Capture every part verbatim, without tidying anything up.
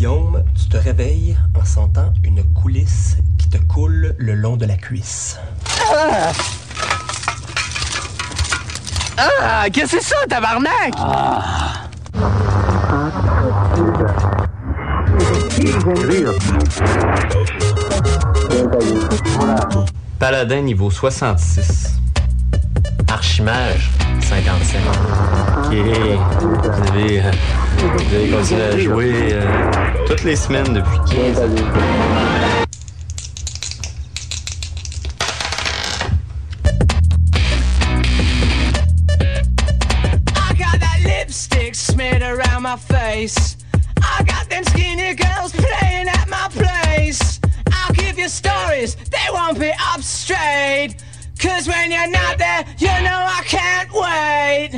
Guillaume, tu te réveilles en sentant une coulisse qui te coule le long de la cuisse. Ah! Ah! Qu'est-ce que c'est ça, tabarnak? Ah! Paladin niveau soixante-six. Archimage, cinquante-cinq. Ok. Vous avez, euh, vous avez continué à jouer euh, toutes les semaines depuis quinze ans. I got that lipstick smeared around my face. I got them skinny girls playing at my place. I'll give you stories, they won't be up straight. Cause when you're not there, you know I can't wait.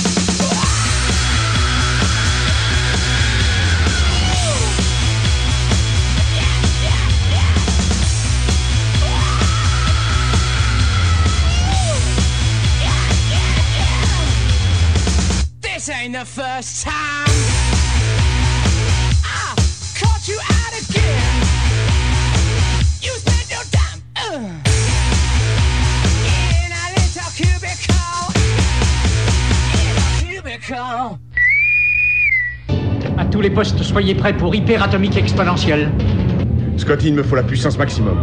This ain't the first time I caught you out again. You spent your time uh. À tous les postes, soyez prêts pour hyperatomique exponentielle. Scotty, il me faut la puissance maximum.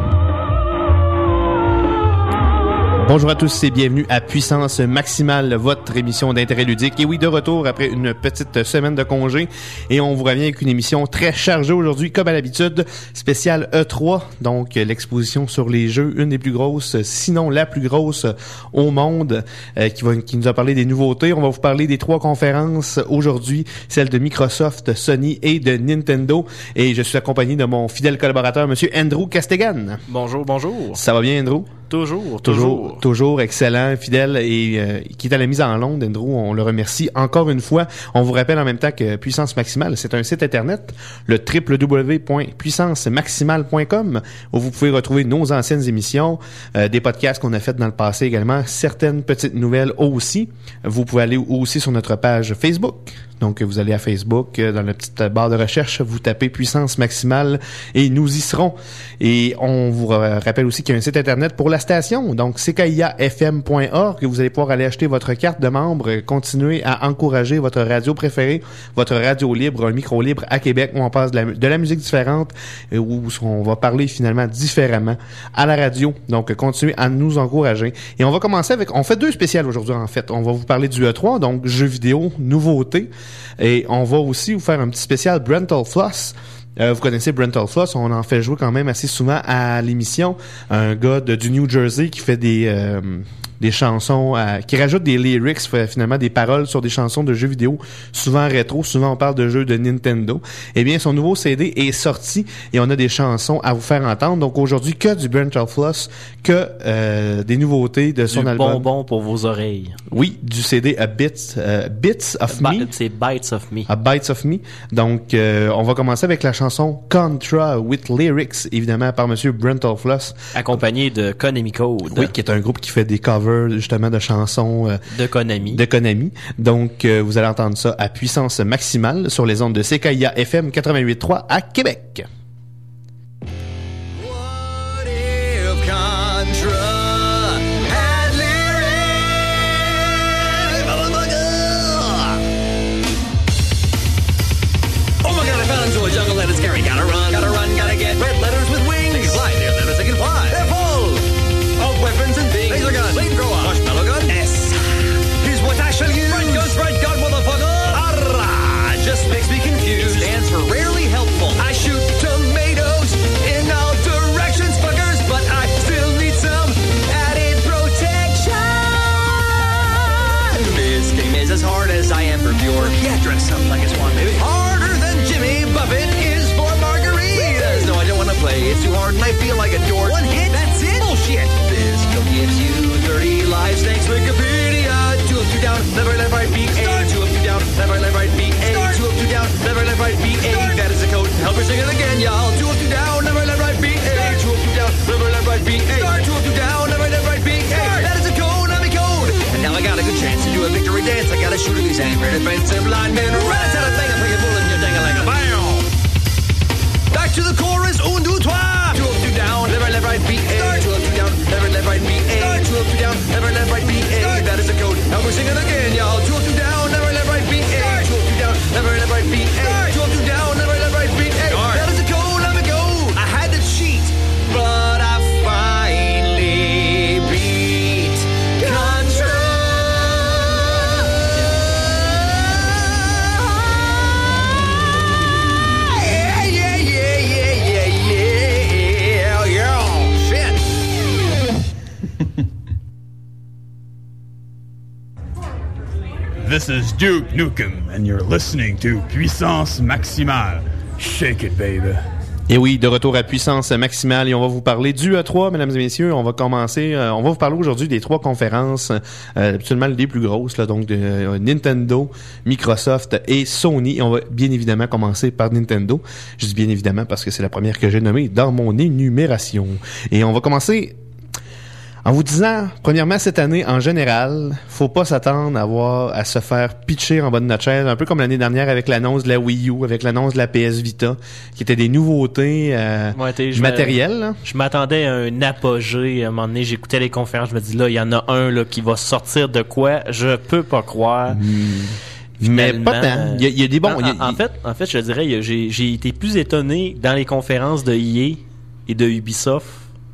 Bonjour à tous et bienvenue à Puissance Maximale, votre émission d'intérêt ludique. Et oui, de retour après une petite semaine de congé. Et on vous revient avec une émission très chargée aujourd'hui, comme à l'habitude, spéciale E trois. Donc, l'exposition sur les jeux, une des plus grosses, sinon la plus grosse au monde, euh, qui, va, qui nous a parlé des nouveautés. On va vous parler des trois conférences aujourd'hui, celle de Microsoft, Sony et de Nintendo. Et je suis accompagné de mon fidèle collaborateur, Monsieur Andrew Castegan. Bonjour, bonjour. Ça va bien, Andrew? Toujours, toujours. Toujours, toujours excellent, fidèle et euh, qui est à la mise en onde, Andrew. On le remercie encore une fois. On vous rappelle en même temps que Puissance Maximale, c'est un site internet, le w w w point puissance maximale point com, où vous pouvez retrouver nos anciennes émissions, euh, des podcasts qu'on a fait dans le passé également, certaines petites nouvelles aussi. Vous pouvez aller aussi sur notre page Facebook. Donc, vous allez à Facebook, dans la petite barre de recherche, vous tapez Puissance Maximale et nous y serons. Et on vous rappelle aussi qu'il y a un site internet pour la station, donc c k i a f m point org, que vous allez pouvoir aller acheter votre carte de membre, continuer à encourager votre radio préférée, votre radio libre, un micro libre à Québec, où on passe de la, de la musique différente, où on va parler finalement différemment à la radio. Donc, continuez à nous encourager. Et on va commencer avec, on fait deux spéciales aujourd'hui en fait. On va vous parler du E trois, donc jeux vidéo, nouveautés. Et on va aussi vous faire un petit spécial Brental Floss. Euh, vous connaissez Brental Floss, on en fait jouer quand même assez souvent à l'émission. Un gars de, du New Jersey qui fait des... Euh, des chansons, euh, qui rajoutent des lyrics, finalement des paroles sur des chansons de jeux vidéo, souvent rétro, souvent on parle de jeux de Nintendo. Eh bien, son nouveau C D est sorti et on a des chansons à vous faire entendre. Donc aujourd'hui, que du Brental Floss, que euh, des nouveautés de son du album. Du bonbon pour vos oreilles. Oui, du C D A Bits, euh, Bits of Ba- Me. C'est Bites of Me. A Bites of Me. Donc, euh, on va commencer avec la chanson Contra with Lyrics, évidemment par Monsieur Brental Floss. Accompagné de Konami Code. Oui, qui est un groupe qui fait des covers justement de chansons euh, de Konami. De Konami. Donc, euh, vous allez entendre ça à puissance maximale sur les ondes de C K I A F M quatre-vingt-huit point trois à Québec. What if Contra had lyrics? Oh my god, I fell into a jungle that is scary. Gotta run, gotta run, gotta get red letters with wings. They can fly, they're letters they can fly. They're full of weapons and things. Laser gun, flamethrower, marshmallow gun. S. Here's what I shall use. Right gun, right gun, motherfucker. Arrah, just makes me confused. It stands for rarely helpful. I shoot tomatoes in all directions, fuckers, but I still need some added protection. This game is as hard as I am for pure. Yeah, dress up like a swan, baby. Harder than Jimmy Buffett is for margaritas. No, I don't want to play. It's too hard and I feel like a dork. One hit, that's it? Bullshit. This skill gives you thirty lives. Thanks, Wikipedia. Two up, two down, left, right, left, right, B, A. Two up, two down, left, right, left, right, B, A. Two up, two down, left, right, left, right, B, A. That is the code. Help her sing it again, y'all. Two up, two down, left, right, left, right, B, A. Two up, two down, left, right, left, right, B, A. Two up, two down, left, right, left, right, B, A. That is the code, I'm a code. And now I got a good chance to do a victory dance. I gotta shoot at these angry defensive linemen. Right out of thing, I play a bullet in your dang-a-lang-a. Bam! This is Duke Nukem, and you're listening to Puissance Maximale. Shake it, baby. Et oui, de retour à Puissance Maximale, et on va vous parler du E trois, mesdames et messieurs. On va commencer, euh, on va vous parler aujourd'hui des trois conférences, euh, absolument les plus grosses, là, donc de euh, Nintendo, Microsoft et Sony. Et on va bien évidemment commencer par Nintendo. Je dis bien évidemment parce que c'est la première que j'ai nommée dans mon énumération. Et on va commencer en vous disant, premièrement, cette année, en général, faut pas s'attendre à voir, à se faire pitcher en bas de notre chaise, un peu comme l'année dernière avec l'annonce de la Wii U, avec l'annonce de la P S Vita, qui étaient des nouveautés euh, ouais, matérielles. Là. Je m'attendais à un apogée. À un moment donné, j'écoutais les conférences, je me dis, là, il y en a un là qui va sortir de quoi, je peux pas croire. Mmh. Mais pas tant. Il y, a, il y a des bons... En, il y a, en, en fait, en fait, je dirais, j'ai, j'ai été plus étonné dans les conférences de E A et de Ubisoft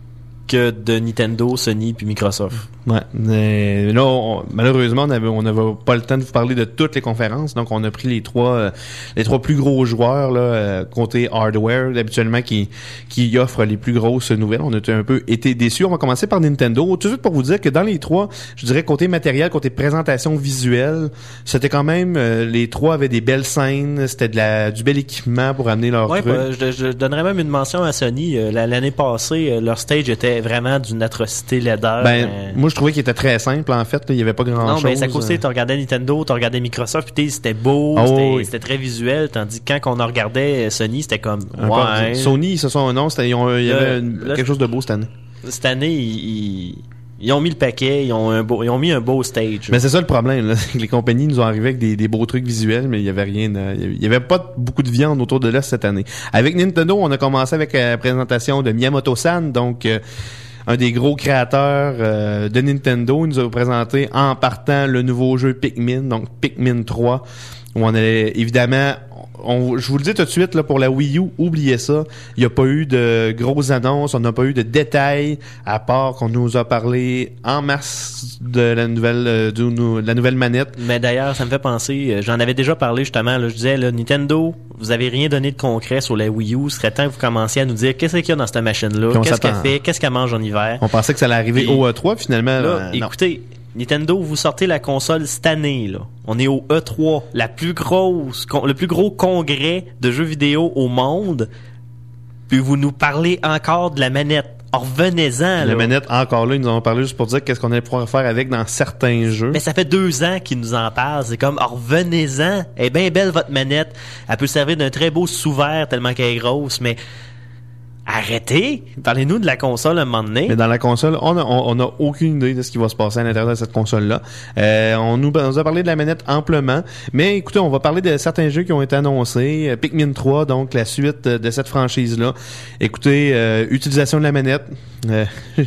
que de Nintendo, Sony puis Microsoft. Ouais. Mais là, on, malheureusement, on avait, on n'avait pas le temps de vous parler de toutes les conférences, donc on a pris les trois, euh, les trois plus gros joueurs là, euh, côté hardware, habituellement qui, qui offrent les plus grosses nouvelles. On a un peu été déçus. On va commencer par Nintendo. Tout de suite pour vous dire que dans les trois, je dirais côté matériel, côté présentation visuelle, c'était quand même euh, les trois avaient des belles scènes, c'était de la, du bel équipement pour amener leur ouais, truc. Bah, je, je donnerais même une mention à Sony. Euh, l'année passée, euh, leur stage était vraiment d'une atrocité laideur. Ben, euh... moi, je trouvais qu'il était très simple, en fait. Là. Il y avait pas grand-chose. Non, ben, à côté, tu regardais Nintendo, tu regardais Microsoft, puis c'était beau, oh, c'était, oui. c'était très visuel, tandis que quand on en regardait Sony, c'était comme, un ouais. Peu, Sony, ils se sont, non, c'était, ils ont, il y avait une, là, quelque chose de beau cette année. Cette année, ils, ils, ils ont mis le paquet, ils ont un beau, ils ont mis un beau stage. Mais c'est ça le problème, là. Les compagnies nous ont arrivé avec des, des beaux trucs visuels, mais il y avait rien, de, il y avait pas beaucoup de viande autour de là cette année. Avec Nintendo, on a commencé avec la présentation de Miyamoto-san, donc, euh, un des gros créateurs euh, de Nintendo. Il nous a présenté en partant le nouveau jeu Pikmin, donc Pikmin trois, où on allait évidemment... On, je vous le dis tout de suite, là, pour la Wii U, oubliez ça. Il n'y a pas eu de grosses annonces, on n'a pas eu de détails, à part qu'on nous a parlé en masse de la nouvelle euh, de, de la nouvelle manette. Mais d'ailleurs, ça me fait penser, euh, j'en avais déjà parlé justement, là, je disais, là, Nintendo, vous avez rien donné de concret sur la Wii U, ce serait temps que vous commenciez à nous dire qu'est-ce qu'il y a dans cette machine-là, qu'est-ce qu'elle fait, qu'est-ce qu'elle mange en hiver. On pensait que ça allait arriver Puis, au E trois, finalement. Là, euh, écoutez, Nintendo, vous sortez la console cette année, là. On est au E trois, la plus grosse, le plus gros congrès de jeux vidéo au monde. Puis vous nous parlez encore de la manette. Oh, revenez-en, là. La manette, encore là, ils nous en ont parlé juste pour dire qu'est-ce qu'on allait pouvoir faire avec dans certains jeux. Mais ça fait deux ans qu'ils nous en parlent. C'est comme, oh, revenez-en. Elle est bien belle, votre manette. Elle peut servir d'un très beau sous-vert tellement qu'elle est grosse, mais... Arrêtez! Parlez-nous de la console à un moment donné. Mais dans la console, on a, on, on a aucune idée de ce qui va se passer à l'intérieur de cette console-là. Euh, on, nous, on nous a parlé de la manette amplement. Mais écoutez, on va parler de certains jeux qui ont été annoncés. Pikmin trois, donc la suite de cette franchise-là. Écoutez, euh, utilisation de la manette. Euh,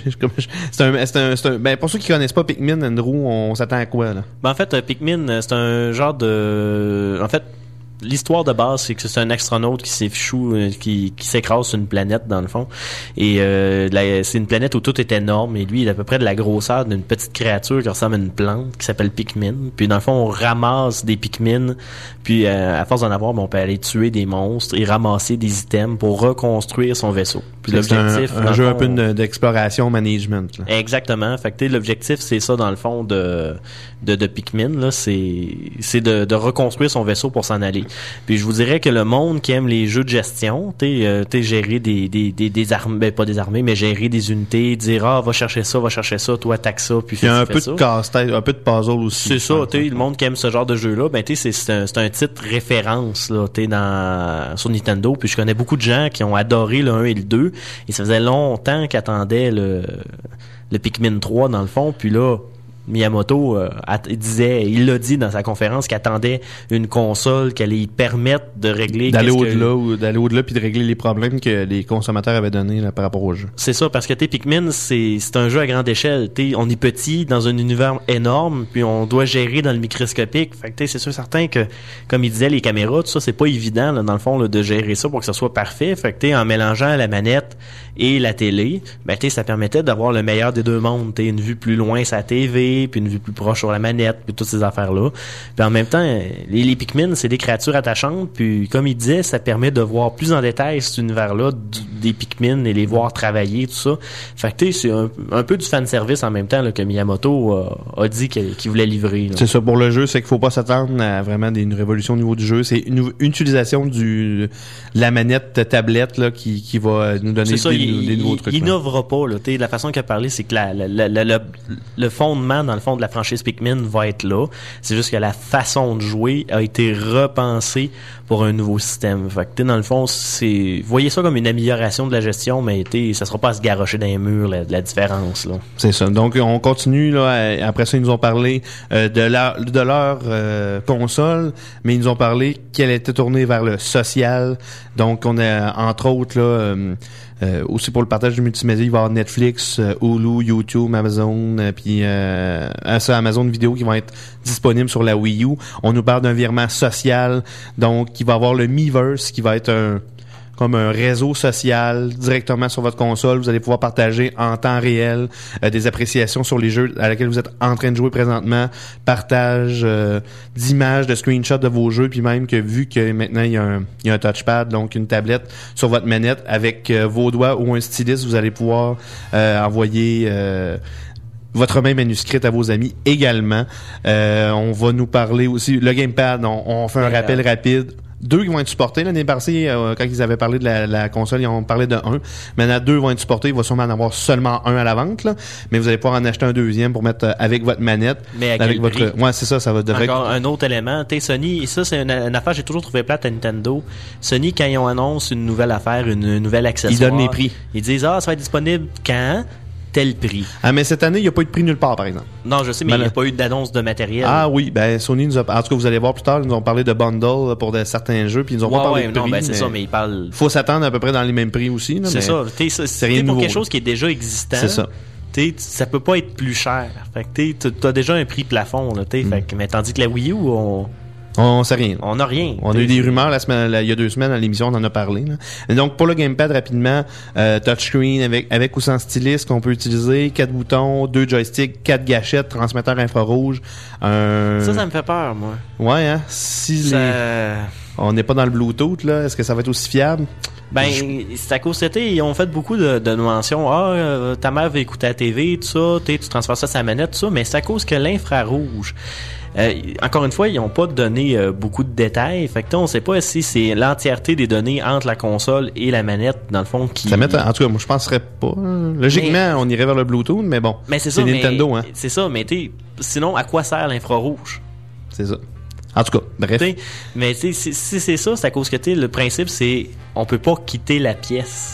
c'est un, c'est un, c'est un, ben, pour ceux qui connaissent pas Pikmin, Andrew, on s'attend à quoi, là? Ben, en fait, Pikmin, c'est un genre de... En fait, l'histoire de base, c'est que c'est un astronaute qui s'échoue, qui, qui s'écrase sur une planète, dans le fond. Et euh, la, c'est une planète où tout est énorme. Et lui, il a à peu près de la grosseur d'une petite créature qui ressemble à une plante, qui s'appelle Pikmin. Puis dans le fond, on ramasse des Pikmin. Puis euh, à force d'en avoir, ben, on peut aller tuer des monstres et ramasser des items pour reconstruire son vaisseau. Puis c'est l'objectif, un, un jeu fond, un peu de, d'exploration, management. Là. Exactement. Fait que l'objectif, c'est ça, dans le fond, de, de, de Pikmin. Là, c'est, c'est de, de reconstruire son vaisseau pour s'en aller. Puis je vous dirais que le monde qui aime les jeux de gestion, tu euh, sais, gérer des des des, des armées, ben pas des armées, mais gérer des unités, dire ah va chercher ça, va chercher ça, toi attaque ça, puis fais ça. Il y a un peu ça. de casse-tête, un peu de puzzle aussi. C'est ça, tu sais, le monde qui aime ce genre de jeu-là, ben tu sais, c'est c'est un c'est un titre référence là, tu sais, dans sur Nintendo. Puis je connais beaucoup de gens qui ont adoré le un et le deux, et ça faisait longtemps qu'ils attendaient le le Pikmin trois dans le fond, puis là. Miyamoto euh, il disait, il l'a dit dans sa conférence qu'il attendait une console qui allait y permettre de régler d'aller au-delà que... ou d'aller au-delà puis de régler les problèmes que les consommateurs avaient donnés là, par rapport au jeu. C'est ça, parce que t'es Pikmin, c'est c'est un jeu à grande échelle. T'es, on est petit dans un univers énorme, puis on doit gérer dans le microscopique. Fait que t'es, c'est sûr certain que, comme il disait, les caméras, tout ça, c'est pas évident là, dans le fond là, de gérer ça pour que ça soit parfait. Fait que t'es en mélangeant la manette et la télé, ben t'es, ça permettait d'avoir le meilleur des deux mondes. T'es une vue plus loin sa T V, puis une vue plus proche sur la manette, puis toutes ces affaires-là. Puis en même temps, les, les Pikmin, c'est des créatures attachantes, puis comme il disait, ça permet de voir plus en détail cet univers-là, des Pikmin et les voir travailler, tout ça. Fait que, tu sais, c'est un, un peu du fanservice en même temps, là, que Miyamoto a, a dit qu'il, qu'il voulait livrer, là. C'est ça, pour le jeu, c'est qu'il faut pas s'attendre à vraiment des, une révolution au niveau du jeu. C'est une, une utilisation du, de la manette tablette, là, qui, qui va nous donner ça, des, il, des nouveaux il, trucs. Il innovera pas, là. Tu sais, la façon qu'il a parlé, c'est que la, la, la, la, le, le fondement, dans le fond, de la franchise Pikmin va être là. C'est juste que la façon de jouer a été repensée pour un nouveau système. Fait que, dans le fond, c'est, voyez ça comme une amélioration de la gestion, mais ça sera pas à se garrocher dans les murs, la, la différence, là. C'est ça. Donc, on continue, là. Après ça, ils nous ont parlé euh, de leur, de leur euh, console, mais ils nous ont parlé qu'elle était tournée vers le social. Donc, on a, entre autres, là, euh, Euh, aussi pour le partage du multimédia, il va y avoir Netflix, euh, Hulu, YouTube, Amazon, euh, puis euh, ça, Amazon Vidéo qui vont être disponibles sur la Wii U. On nous parle d'un virement social, donc il va y avoir le Miiverse qui va être un comme un réseau social directement sur votre console. Vous allez pouvoir partager en temps réel euh, des appréciations sur les jeux à laquelle vous êtes en train de jouer présentement, partage euh, d'images, de screenshots de vos jeux, puis même que vu que maintenant il y a un, il y a un touchpad, donc une tablette sur votre manette avec euh, vos doigts ou un stylus, vous allez pouvoir euh, envoyer euh, votre main manuscrite à vos amis également. Euh, on va nous parler aussi, le gamepad, on, on fait un ouais, rappel euh... rapide. Deux qui vont être supportés. L'année passée, euh, quand ils avaient parlé de la, la console, ils ont parlé de un. Maintenant, deux vont être supportés. Il va sûrement en avoir seulement un à la vente, là. Mais vous allez pouvoir en acheter un deuxième pour mettre euh, avec votre manette. Mais à avec quel votre. prix? Ouais, c'est ça, ça va devrait. Encore un autre élément. T'es Sony, et ça, c'est une, une affaire que j'ai toujours trouvé plate à Nintendo. Sony, quand ils ont annoncé une nouvelle affaire, une, une nouvelle accessoire. Ils donnent les prix. Ils disent, ah, ça va être disponible quand? Tel prix. Ah, mais cette année, il n'y a pas eu de prix nulle part, par exemple. Non, je sais, mais il n'y a pas eu d'annonce de matériel. Ah oui, ben Sony nous a... En tout cas, vous allez voir plus tard, ils nous ont parlé de bundle pour de, certains jeux, puis ils nous ont ouais, pas parlé ouais, de prix. Non, ben c'est mais ça, mais ils parlent... Faut s'attendre à peu près dans les mêmes prix aussi. Là, c'est mais ça. T'sais, c'est, c'est rien pour nouveau, quelque chose qui est déjà existant. C'est ça. T'sais, ça peut pas être plus cher. Fait que tu as déjà un prix plafond, là, t'sais, mm. fait que, mais tandis que la Wii U, on... On sait rien. On n'a rien. On a eu des rumeurs la semaine, la, il y a deux semaines à l'émission, on en a parlé. Là. Et donc pour le gamepad rapidement, euh, touchscreen avec avec ou sans stylus qu'on peut utiliser, quatre boutons, deux joysticks, quatre gâchettes, transmetteur infrarouge. Un... Ça, ça me fait peur, moi. Ouais, hein. Si ça... les... on n'est pas dans le Bluetooth là, est-ce que ça va être aussi fiable? Ben, c'est à cause de c'était, ils ont fait beaucoup de, de mentions. Ah, euh, ta mère veut écouter la T V, tout ça, tu transfères ça à sa manette, tout ça, mais c'est à cause que l'infrarouge. Euh, encore une fois, ils n'ont pas donné euh, beaucoup de détails. Fait que on ne sait pas si c'est l'entièreté des données entre la console et la manette, dans le fond, qui... Ça met, en tout cas, moi, je penserais pas. Logiquement, mais, on irait vers le Bluetooth, mais bon. Mais c'est, c'est ça, Nintendo, mais, hein. C'est ça, mais t'es, sinon, à quoi sert l'infrarouge? C'est ça. En tout cas, bref. T'sais, mais si c'est, c'est, c'est ça, c'est à cause que t'es, le principe, c'est on peut pas quitter la pièce.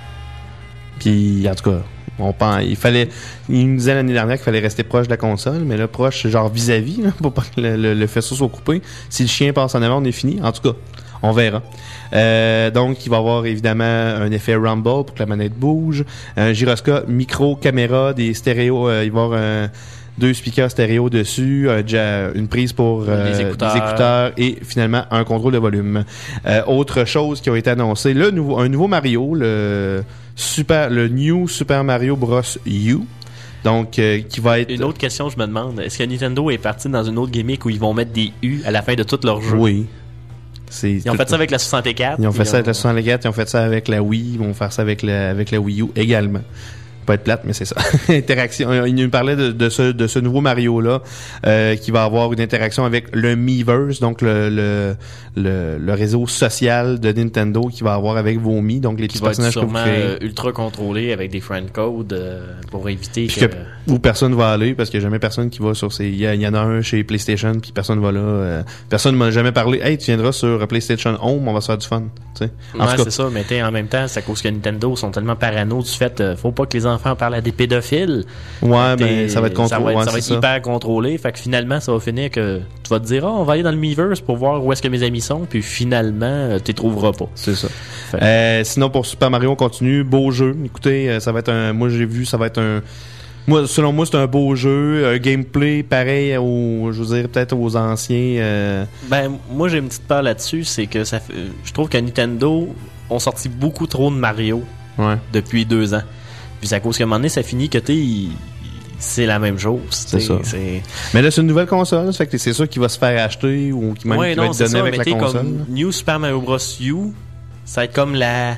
Puis, en tout cas... On pense, il fallait, il nous disait l'année dernière qu'il fallait rester proche de la console, mais là, proche, genre vis-à-vis, là, pour pas que le, le, le faisceau soit coupé. Si le chien passe en avant, on est fini. En tout cas, on verra. Euh, donc, il va y avoir évidemment un effet rumble pour que la manette bouge, un gyroscope, micro, caméra, des stéréos, euh, il va y avoir un, deux speakers stéréo dessus, euh, une prise pour euh, des, écouteurs. des écouteurs et finalement un contrôle de volume. Euh, autre chose qui a été annoncée, le nouveau, un nouveau Mario, le Super, le New Super Mario Bros. U. Donc, euh, qui va être... Une autre question, je me demande, est-ce que Nintendo est parti dans une autre gimmick où ils vont mettre des U à la fin de tous leurs jeux? Oui. C'est ils ont fait ça avec la soixante-quatre. Ils ont fait ça ont... avec la soixante-quatre, ils ont fait ça avec la Wii, ils vont faire ça avec la, avec la Wii U également. Pas être plate, mais c'est ça. Interaction. Il nous parlait de, de ce de ce nouveau Mario là euh, qui va avoir une interaction avec le Miiverse, donc le le le, le réseau social de Nintendo qui va avoir avec vos Mi, donc les petits personnages que vous créez. Euh, ultra contrôlé avec des friend codes euh, pour éviter que, que... que où personne va aller parce qu'il y a jamais personne qui va sur ces. Il y, y en a un chez PlayStation puis personne va là. Euh, personne m'a jamais parlé. Hey, tu viendras sur PlayStation Home, on va se faire du fun. Tu sais. Ouais, c'est ça. Mais t'es en même temps, c'est à cause que Nintendo sont tellement parano du fait, euh, faut pas que les enfants parlent à des pédophiles. Ouais, ben ça va être contrôlé. Ça va être, ouais, ça va être ça. hyper contrôlé. Fait que finalement, ça va finir que tu vas te dire, oh, on va aller dans le Miiverse pour voir où est-ce que mes amis sont, puis finalement, euh, tu les trouveras pas. C'est ça. Euh, sinon, pour Super Mario, on continue. Beau jeu. Écoutez, euh, ça va être un. Moi, j'ai vu, ça va être un. Moi, selon moi, c'est un beau jeu, un gameplay pareil aux, je veux dire, peut-être aux anciens. Euh... Ben, moi, j'ai une petite peur là-dessus, c'est que ça fait, je trouve que Nintendo ont sorti beaucoup trop de Mario ouais. depuis deux ans. Puis c'est à cause qu'à un moment donné, ça finit que t'es, c'est la même chose. C'est ça. C'est... Mais là, c'est une nouvelle console, ça fait que c'est sûr qu'il va se faire acheter ou qui même ouais, qui non, va être donné ça, avec la console. Comme New Super Mario Bros. U, ça va être comme la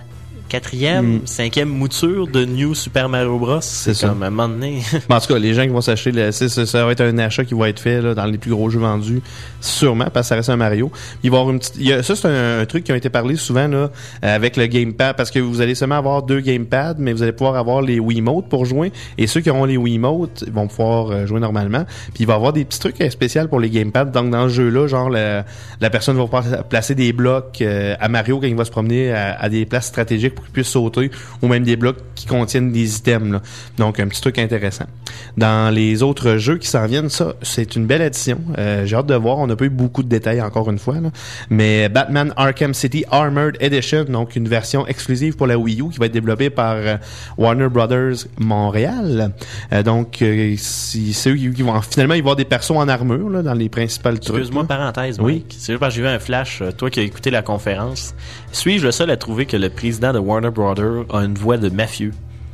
quatrième, mm. cinquième mouture de New Super Mario Bros. C'est, c'est comme à un moment donné. En tout cas, les gens qui vont s'acheter, le, c'est, ça, ça va être un achat qui va être fait là, dans les plus gros jeux vendus, sûrement, parce que ça reste un Mario. Il va y avoir une petite, il y a, ça, c'est un, un truc qui a été parlé souvent là, avec le Gamepad, parce que vous allez seulement avoir deux Gamepads, mais vous allez pouvoir avoir les Wiimotes pour jouer, et ceux qui auront les Wiimotes vont pouvoir euh, jouer normalement. Puis il va y avoir des petits trucs euh, spéciaux pour les Gamepads. Donc dans ce jeu-là, genre la, la personne va pouvoir placer des blocs euh, à Mario quand il va se promener à, à des places stratégiques pour qu'il puisse sauter, ou même des blocs qui contiennent des items. Là. Donc un petit truc intéressant. Dans les autres jeux qui s'en viennent, ça, c'est une belle addition. Euh, j'ai hâte de voir. On n'a pas eu beaucoup de détails encore une fois, là. Mais Batman Arkham City Armored Edition, donc une version exclusive pour la Wii U qui va être développée par euh, Warner Brothers Montréal. Euh, donc euh, si, c'est eux qui vont finalement y avoir des persos en armure là, dans les principales trucs. Excuse-moi, parenthèse, oui. Mike. C'est juste parce que j'ai vu un flash, toi qui as écouté la conférence. Suis-je le seul à trouver que le président de Warner Brothers a une voix de mafieux?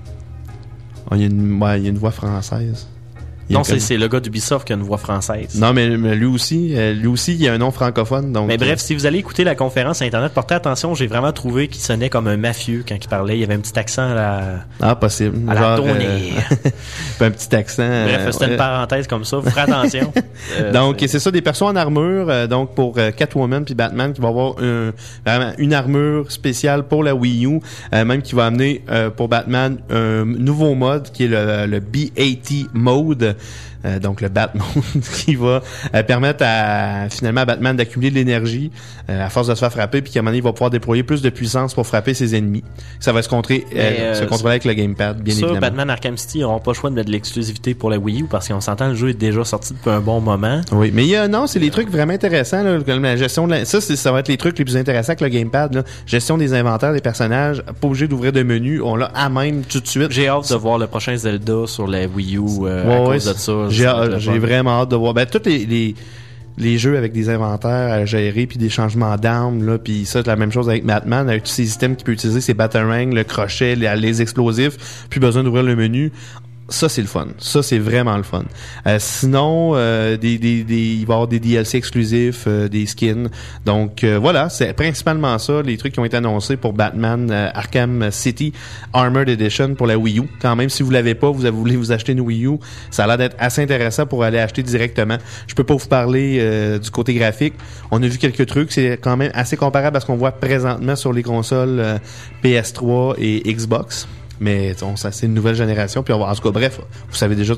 Il y a une, ouais, il y a une voix française. Non, c'est, comme... c'est le gars d'Ubisoft qui a une voix française. Non, mais, mais lui aussi, euh, lui aussi, il a un nom francophone. Donc, mais bref, euh... si vous allez écouter la conférence sur Internet, portez attention, j'ai vraiment trouvé qu'il sonnait comme un mafieux quand il parlait. Il y avait un petit accent à la... Ah, possible. À genre, la tonnerre. Euh... un petit accent. Bref, c'était euh... une parenthèse comme ça. Faites attention. euh, donc, c'est... c'est ça, des personnes en armure. Euh, donc, pour euh, Catwoman puis Batman, qui va avoir un, vraiment une armure spéciale pour la Wii U. Euh, même qui va amener euh, pour Batman un nouveau mode qui est le, le B eighty mode. Euh, donc le Bat Mode qui va euh, permettre à finalement à Batman d'accumuler de l'énergie euh, à force de se faire frapper, puis qu'à un moment donné, il va pouvoir déployer plus de puissance pour frapper ses ennemis. Ça va se, contrer, euh, euh, se contrôler avec le Gamepad, bien ça, évidemment. Batman Arkham City, ils n'auront pas le choix de mettre de l'exclusivité pour la Wii U parce qu'on s'entend, le jeu est déjà sorti depuis un bon moment. Oui, mais il y a, non, c'est les trucs vraiment intéressants, là, comme la gestion de la, ça, c'est, ça va être les trucs les plus intéressants avec le Gamepad, là. Gestion des inventaires des personnages, pas obligé d'ouvrir de menu, on l'a à même tout de suite. J'ai hâte de voir le prochain Zelda sur la Wii U euh, ouais, à ouais, cause de ça. J'ai, j'ai vraiment hâte de voir. Ben, tous les, les, les jeux avec des inventaires à gérer, puis des changements d'armes, là, puis ça, c'est la même chose avec Batman, avec tous ces items qu'il peut utiliser, ses batarangs, le crochet, les, les explosifs, plus besoin d'ouvrir le menu. Ça, c'est le fun. Ça, c'est vraiment le fun. Euh, sinon, euh, des, des, des, il va y avoir des D L C exclusifs, euh, des skins. Donc, euh, voilà, c'est principalement ça, les trucs qui ont été annoncés pour Batman euh, Arkham City Armored Edition pour la Wii U. Quand même, si vous l'avez pas, vous voulez vous acheter une Wii U, ça a l'air d'être assez intéressant pour aller acheter directement. Je peux pas vous parler euh, du côté graphique. On a vu quelques trucs, c'est quand même assez comparable à ce qu'on voit présentement sur les consoles euh, P S trois et Xbox. Mais bon, ça, c'est une nouvelle génération. Puis on va, en tout cas, bref, vous savez déjà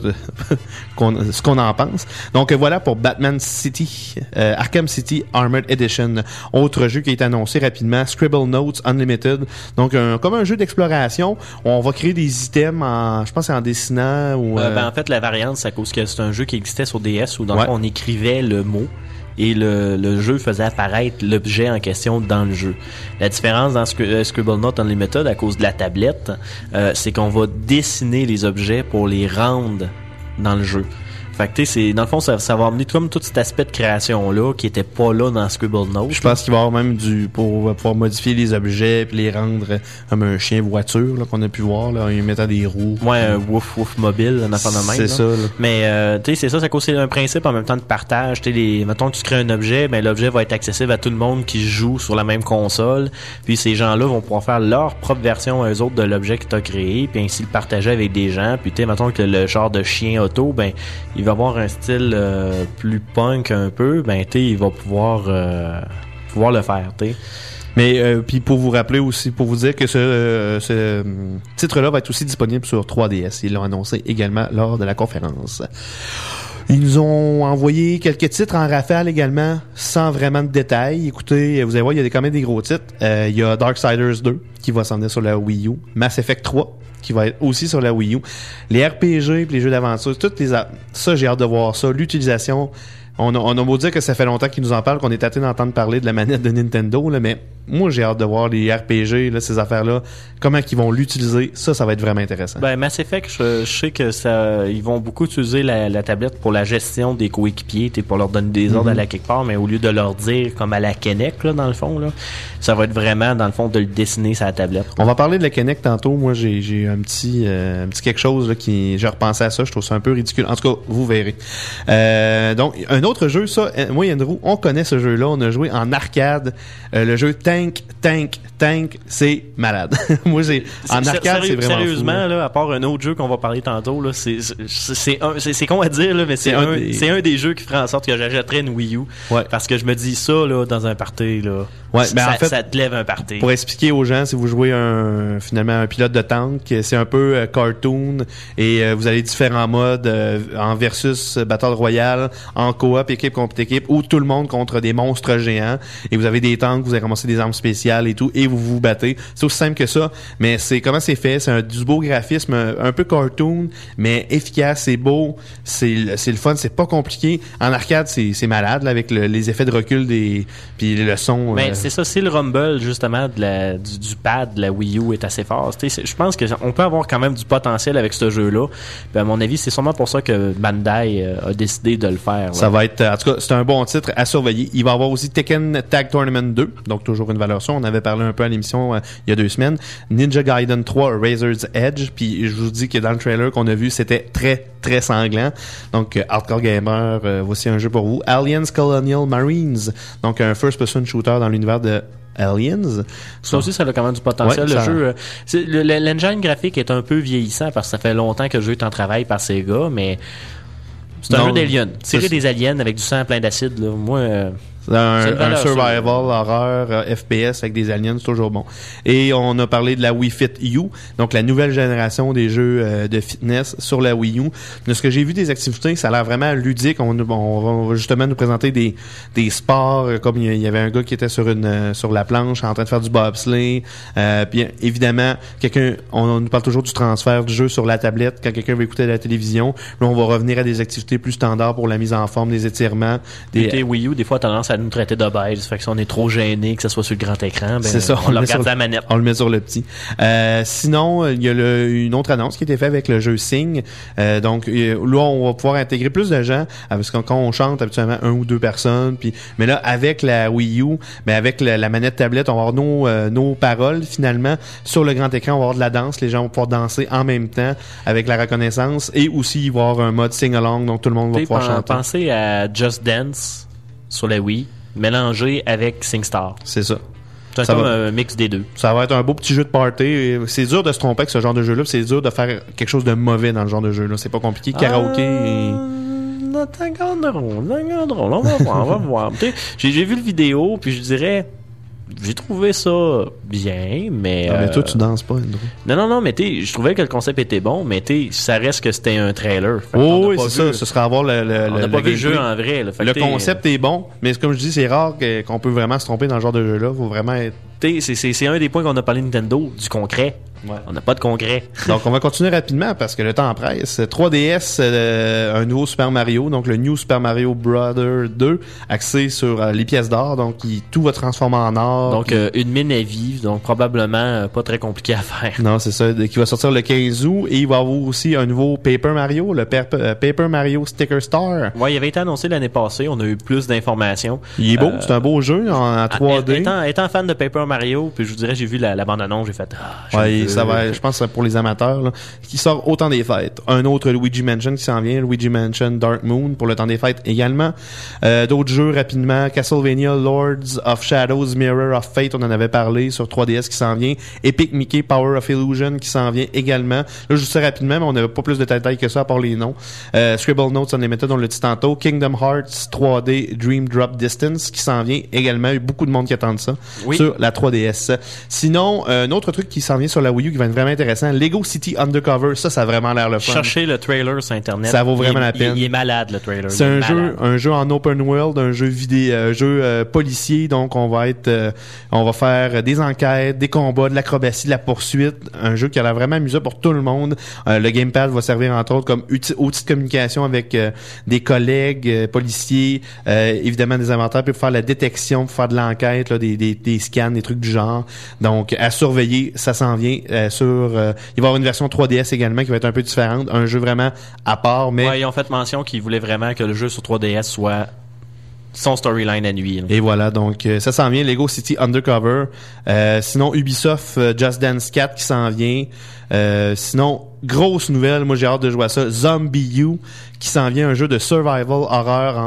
qu'on, ce qu'on en pense. Donc voilà pour Batman City, euh, Arkham City Armored Edition. Autre jeu qui a été annoncé rapidement, Scribble Notes Unlimited. Donc un, comme un jeu d'exploration, on va créer des items en, je pense, en dessinant ou. Euh... Euh, ben, en fait, la variante, c'est à cause que c'est un jeu qui existait sur D S où dans ouais. le fond, on écrivait le mot. Et le, le jeu faisait apparaître l'objet en question dans le jeu. La différence dans Sc- Scribble Note Unlimited, à cause de la tablette, euh, c'est qu'on va dessiner les objets pour les rendre dans le jeu. Fait que tu sais, c'est dans le fond, ça, ça va amener comme tout cet aspect de création-là qui était pas là dans Scribble Note. Je pense qu'il va y avoir même du pour pouvoir modifier les objets puis les rendre comme un chien voiture là, qu'on a pu voir là, en y mettant des roues. Ouais, un wouf wouf mobile, un affaire de même. C'est là. ça. Là. Mais euh, tu sais, c'est ça, ça cause un principe en même temps de partage. Tu sais, les, mettons que tu crées un objet, ben l'objet va être accessible à tout le monde qui joue sur la même console. Puis ces gens-là vont pouvoir faire leur propre version à eux autres de l'objet que tu as créé, puis ainsi le partager avec des gens. Puis tu sais, mettons que le genre de chien auto, ben il va avoir un style euh, plus punk un peu, ben tu sais, il va pouvoir euh, pouvoir le faire, tu sais. Mais euh, puis pour vous rappeler aussi, pour vous dire que ce, euh, ce euh, titre-là va être aussi disponible sur trois D S. Ils l'ont annoncé également lors de la conférence. Ils nous ont envoyé quelques titres en rafale également, sans vraiment de détails. Écoutez, vous allez voir, il y a quand même des gros titres. Euh, il y a Darksiders deux qui va s'en venir sur la Wii U, Mass Effect trois qui va être aussi sur la Wii U, les R P G et les jeux d'aventure, toutes les a- ça j'ai hâte de voir ça, l'utilisation. On a, on a beau dire que ça fait longtemps qu'ils nous en parlent, qu'on est tâté d'entendre parler de la manette de Nintendo, là, mais moi j'ai hâte de voir les R P G, là, ces affaires-là, comment ils vont l'utiliser. Ça, ça va être vraiment intéressant. Ben Mass Effect, je, je sais que ça, ils vont beaucoup utiliser la, la tablette pour la gestion des coéquipiers, t'es pour leur donner des ordres mm-hmm. à la quelque part, mais au lieu de leur dire comme à la Kinect là, dans le fond, là, ça va être vraiment dans le fond de le dessiner sur la tablette. On va parler de la Kinect tantôt. Moi, j'ai, j'ai un petit, euh, un petit quelque chose là, qui, j'ai repensé à ça. Je trouve ça un peu ridicule. En tout cas, vous verrez. Euh, donc, un autre jeu, ça, moi et Andrew, on connaît ce jeu-là. On a joué en arcade. Euh, le jeu Tank, Tank, Tank, c'est malade. moi, j'ai en c'est, arcade, sérieux, c'est vraiment sérieusement fou, là. là, à part un autre jeu qu'on va parler tantôt là, c'est c'est c'est, un, c'est, c'est con à dire là, mais c'est, c'est un, un des... c'est un des jeux qui ferait en sorte que j'achèterais une Wii U. Ouais. Parce que je me dis ça là dans un party là. Ouais, ben ça, en fait, ça te lève un party. Pour expliquer aux gens, si vous jouez un finalement un pilote de tank, c'est un peu euh, cartoon et euh, vous avez différents modes euh, en versus Battle Royale, en coop, équipe contre équipe, ou tout le monde contre des monstres géants et vous avez des tanks, vous avez ramassé des armes spéciales et tout et vous vous battez. C'est aussi simple que ça, mais c'est comment c'est fait, c'est un du beau graphisme, un peu cartoon, mais efficace, c'est beau, c'est c'est le fun, c'est pas compliqué. En arcade, c'est c'est malade là, avec le, les effets de recul des puis le son. Mais euh, c'est ça, c'est le rumble justement de la, du, du pad de la Wii U est assez fort. Je pense que on peut avoir quand même du potentiel avec ce jeu-là. Puis à mon avis, c'est sûrement pour ça que Bandai euh, a décidé de le faire. Ça ouais. va être, en tout cas, c'est un bon titre à surveiller. Il va y avoir aussi Tekken Tag Tournament deux, donc toujours une valeur sûre. On avait parlé un peu à l'émission euh, il y a deux semaines. Ninja Gaiden trois Razor's Edge, puis je vous dis que dans le trailer qu'on a vu, c'était très très sanglant. Donc euh, Hardcore Gamer, euh, voici un jeu pour vous. Aliens Colonial Marines, donc un first-person shooter dans l'univers de Aliens. Ça aussi, ça a quand même du potentiel. Ouais, le ça... jeu, euh, c'est, le, l'engine graphique est un peu vieillissant parce que ça fait longtemps que le jeu est en travail par Sega, mais c'est un non, jeu d'aliens. Tirer c'est... des aliens avec du sang plein d'acide, là, moi... Euh... Un, un survival, horreur, euh, F P S avec des aliens, c'est toujours bon. Et on a parlé de la Wii Fit U, donc la nouvelle génération des jeux euh, de fitness sur la Wii U. De ce que j'ai vu des activités, ça a l'air vraiment ludique. On, on va justement nous présenter des des sports, comme il y avait un gars qui était sur une sur la planche en train de faire du bobsleigh. Euh, puis évidemment, quelqu'un, on, on nous parle toujours du transfert du jeu sur la tablette quand quelqu'un veut écouter la télévision. Là, on va revenir à des activités plus standards pour la mise en forme, des étirements. Des Des Wii U, des fois, tendance à nous traiter d'obèses. Fait que si on est trop gêné que ça soit sur le grand écran, ben, c'est ça, on, on le regarde sur à la manette. On le met sur le petit. Euh, sinon, il y a le, une autre annonce qui a été faite avec le jeu Sing. Euh, donc là, on va pouvoir intégrer plus de gens, parce que quand on chante habituellement un ou deux personnes, puis mais là avec la Wii U, mais avec la, la manette tablette, on va avoir nos euh, nos paroles finalement sur le grand écran. On va avoir de la danse, les gens vont pouvoir danser en même temps avec la reconnaissance et aussi il va y avoir un mode sing along, donc tout le monde va pouvoir pen- chanter. Pensez à Just Dance sur la Wii, mélangé avec SingStar. C'est ça. C'est ça comme va, un mix des deux. Ça va être un beau petit jeu de party. C'est dur de se tromper avec ce genre de jeu-là. C'est dur de faire quelque chose de mauvais dans le genre de jeu-là. C'est pas compliqué. Karaoké et... T'attendrons, t'attendrons. On va voir, on va voir. J'ai, j'ai vu le vidéo, puis je dirais... J'ai trouvé ça bien, mais... Ah, mais euh... toi, tu danses pas, Andrew. Non, non, non, mais tu je trouvais que le concept était bon, mais tu ça reste que c'était un trailer. Oh, oui, c'est vu... ça. Ce sera à voir le, le, on n'a pas vu le jeu en vrai. Là. Le concept est bon, mais comme je dis, c'est rare que, qu'on peut vraiment se tromper dans ce genre de jeu-là. Faut vraiment être... C'est, c'est, c'est un des points qu'on a parlé de Nintendo, du concret. Ouais. On n'a pas de concret. Donc, on va continuer rapidement parce que le temps presse. trois D S, euh, un nouveau Super Mario, donc le New Super Mario Brother deux, axé sur euh, les pièces d'or, donc il, tout va transformer en or. Donc, puis... euh, une mine à vivre, donc probablement euh, pas très compliqué à faire. Non, c'est ça, qui va sortir le quinze août, et il va y avoir aussi un nouveau Paper Mario, le per- euh, Paper Mario Sticker Star. Ouais, il avait été annoncé l'année passée, on a eu plus d'informations. Il est beau, euh, c'est un beau jeu en, en trois D. Étant, étant fan de Paper Mario, puis je vous dirais, j'ai vu la, la bande-annonce, j'ai fait... Ah, ouais, ça va, je pense que pour les amateurs, là, qui sort au temps des fêtes. Un autre Luigi Mansion qui s'en vient, Luigi Mansion Dark Moon pour le temps des fêtes également. Euh, d'autres jeux rapidement, Castlevania Lords of Shadows, Mirror of Fate, on en avait parlé sur trois D S qui s'en vient. Epic Mickey Power of Illusion qui s'en vient également. Là, je sais rapidement, mais on n'avait pas plus de détails que ça à part les noms. Euh, Scribble Notes on les méthodes, on l'a dit tantôt. Kingdom Hearts trois D Dream Drop Distance qui s'en vient également. Il y a beaucoup de monde qui attend ça oui. sur la trois D S. Sinon, euh, un autre truc qui s'en vient sur la Wii U qui va être vraiment intéressant, Lego City Undercover, ça, ça a vraiment l'air le fun. Cherchez le trailer sur Internet. Ça vaut vraiment il, la peine. Il, il est malade, le trailer. C'est un jeu, un jeu en open world, un jeu vidéo, un jeu euh, policier, donc on va être, euh, on va faire des enquêtes, des combats, de l'acrobatie, de la poursuite, un jeu qui a l'air vraiment amusant pour tout le monde. Euh, le gamepad va servir entre autres comme outil, outil de communication avec euh, des collègues euh, policiers, euh, évidemment des inventaires, puis pour faire la détection, pour faire de l'enquête, là, des, des, des scans, des trucs du genre. Donc à surveiller, ça s'en vient euh, sur euh, il va y avoir une version trois D S également qui va être un peu différente, un jeu vraiment à part, mais... Ouais, ils ont fait mention qu'ils voulaient vraiment que le jeu sur trois D S soit son storyline à nuit. Là. Et voilà, donc euh, ça s'en vient, Lego City Undercover. Euh, sinon, Ubisoft euh, Just Dance quatre qui s'en vient. Euh, sinon, grosse nouvelle, moi j'ai hâte de jouer à ça, Zombie U, qui s'en vient, un jeu de survival horreur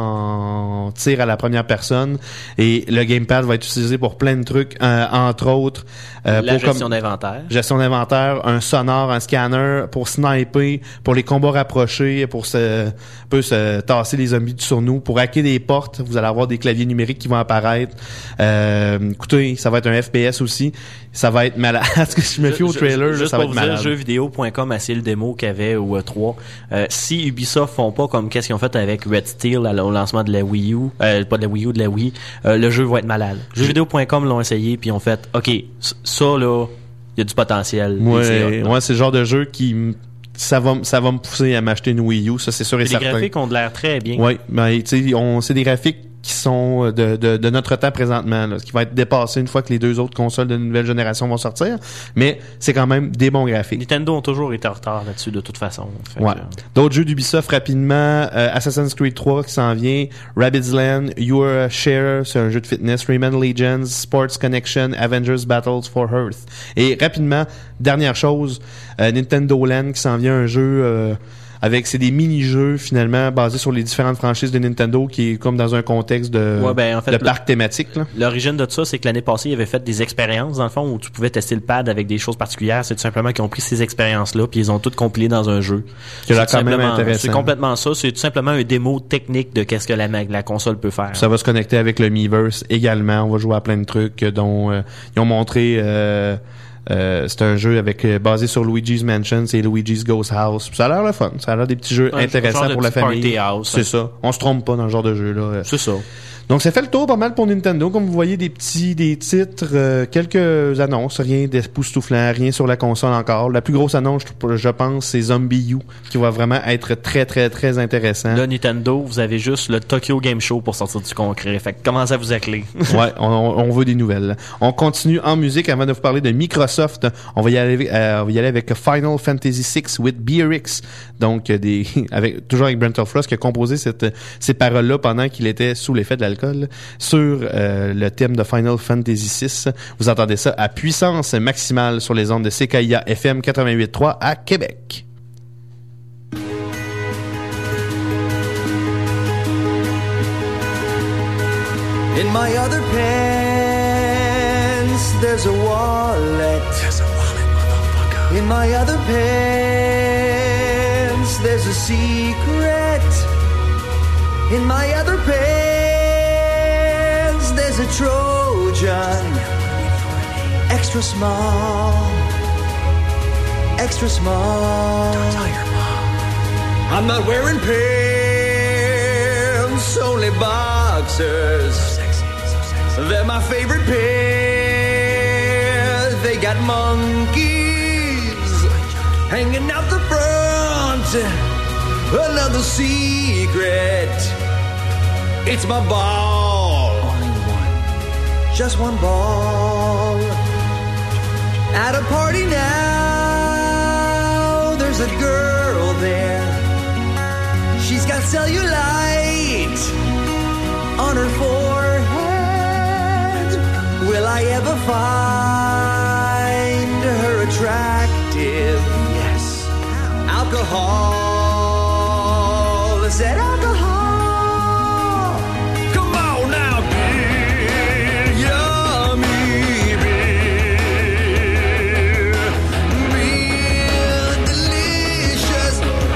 en tir à la première personne, et le gamepad va être utilisé pour plein de trucs, euh, entre autres euh, la pour gestion comme, d'inventaire gestion d'inventaire, un sonore, un scanner pour sniper, pour les combats rapprochés, pour se, peut se tasser les zombies sur nous, pour hacker des portes, vous allez avoir des claviers numériques qui vont apparaître. Euh, écoutez, ça va être un F P S aussi, ça va être malade. Est-ce que je me fie au trailer, juste là, ça pour va être vous malade. dire, jeux vidéo point com a essayé le démo qu'il y avait au E trois. Euh, si Ubisoft font pas comme qu'est-ce qu'ils ont fait avec Red Steel à, au lancement de la Wii U, euh, pas de la Wii U, de la Wii, euh, le jeu va être malade. jeux vidéo point com l'ont essayé puis ont fait, ok, ça là, il y a du potentiel. Ouais, c'est, ouais, c'est le genre de jeu qui ça va ça va me pousser à m'acheter une Wii U, ça c'est sûr et les certain. Les graphiques ont de l'air très bien. Oui, mais tu sais, on c'est des graphiques qui sont de, de, de notre temps présentement, là, ce qui va être dépassé une fois que les deux autres consoles de nouvelle génération vont sortir, mais c'est quand même des bons graphiques. Nintendo ont toujours été en retard là-dessus de toute façon. Fait ouais. que... D'autres jeux d'Ubisoft rapidement, euh, Assassin's Creed trois qui s'en vient, Rabbids Land, Your Share, c'est un jeu de fitness, Rayman Legends, Sports Connection, Avengers Battles for Earth. Et rapidement, dernière chose, euh, Nintendo Land qui s'en vient, un jeu... Euh, avec c'est des mini-jeux finalement basés sur les différentes franchises de Nintendo qui est comme dans un contexte de, ouais, ben, en fait, de parc thématique. Là. L'origine de tout ça, c'est que l'année passée, ils avaient fait des expériences dans le fond où tu pouvais tester le pad avec des choses particulières. C'est tout simplement qu'ils ont pris ces expériences-là puis ils ont toutes compilées dans un jeu. C'est, c'est quand même intéressant. C'est complètement ça. C'est tout simplement un démo technique de qu'est-ce que la, la console peut faire. Ça va se connecter avec le Miiverse également. On va jouer à plein de trucs dont euh, ils ont montré... Euh, Euh, c'est un jeu avec euh, basé sur Luigi's Mansion, c'est Luigi's Ghost House. Ça a l'air le fun. Ça a l'air des petits jeux un intéressants genre pour de la famille. House, c'est hein. ça. On se trompe pas dans ce genre de jeu là. C'est ça. Donc ça fait le tour pas mal pour Nintendo. Comme vous voyez, des petits, des titres, euh, quelques annonces, rien d'époustouflant, rien sur la console encore. La plus grosse annonce, je pense, c'est Zombie U, qui va vraiment être très, très, très intéressant. Là, Nintendo, vous avez juste le Tokyo Game Show pour sortir du concret. Fait que commencez à vous accler. Ouais, on, on veut des nouvelles. On continue en musique avant de vous parler de Microsoft. On va y aller, euh, on va y aller avec Final Fantasy six with B R X. Donc, des, avec, toujours avec Brent Frost qui a composé cette, ces paroles-là pendant qu'il était sous l'effet de l'alcool. Sur euh, le thème de Final Fantasy six. Vous entendez ça à puissance maximale sur les ondes de C K I A F M quatre-vingt-huit point trois à Québec. In my other pants, there's a wallet. There's a wallet, motherfucker. In my other pants, there's a secret. In my other pants, there's a Trojan. Extra small. Extra small. Don't tell your mom. I'm not wearing pants, only boxers. So sexy, so sexy. They're my favorite pair. They got monkeys hanging out the front. Another secret. It's my ball. Only one. Just one ball. At a party now, there's a girl there. She's got cellulite on her forehead. Will I ever find her attractive? Yes. Alcohol. Is that alcohol? Come on now, beer. Yummy beer. Real delicious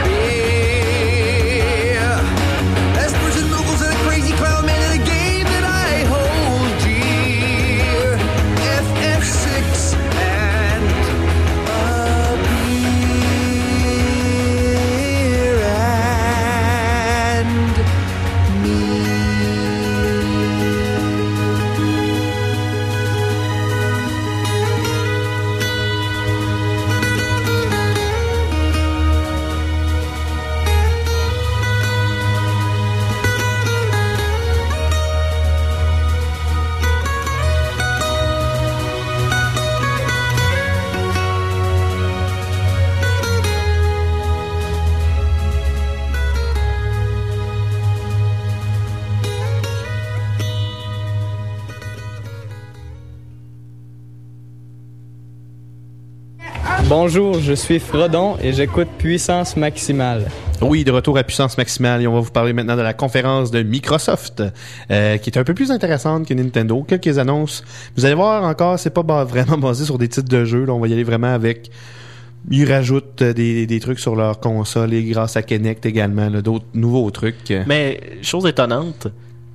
beer. Espers and Moogles and a crazy clown man in a game that I hold dear. F F six and a beer and Bonjour, je suis Frodon et j'écoute Puissance Maximale. Oui, de retour à Puissance Maximale et on va vous parler maintenant de la conférence de Microsoft euh, qui est un peu plus intéressante que Nintendo. Quelques annonces. Vous allez voir encore, c'est pas ba- vraiment basé sur des titres de jeux. Là, on va y aller vraiment avec... Ils rajoutent des, des trucs sur leur console et grâce à Kinect également, là, d'autres nouveaux trucs. Mais, chose étonnante,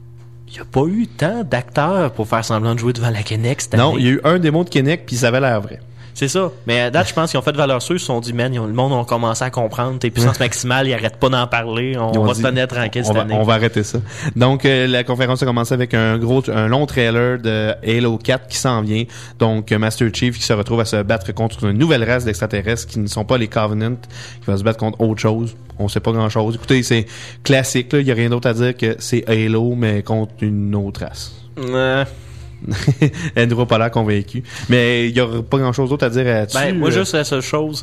il n'y a pas eu tant d'acteurs pour faire semblant de jouer devant la Kinect cette année. Non, il y a eu un démo de Kinect puis ça avait l'air vrai. C'est ça. Mais à date, je pense qu'ils ont fait de valeur sûre. Ils se sont dit, man, ils ont- le monde a commencé à comprendre. Tes puissances maximales, ils arrêtent pas d'en parler. On Ils ont va dit, se tenir tranquille on cette va, année. on va arrêter ça. Donc, euh, la conférence a commencé avec un gros, un long trailer de Halo quatre qui s'en vient. Donc, euh, Master Chief qui se retrouve à se battre contre une nouvelle race d'extraterrestres qui ne sont pas les Covenant, qui va se battre contre autre chose. On sait pas grand chose. Écoutez, c'est classique, là. Il y a rien d'autre à dire que c'est Halo, mais contre une autre race. Ouais. Andrew a pas l'air convaincu. Mais il y aura pas grand chose d'autre à dire là-dessus. Ben, moi, Euh, juste la seule chose.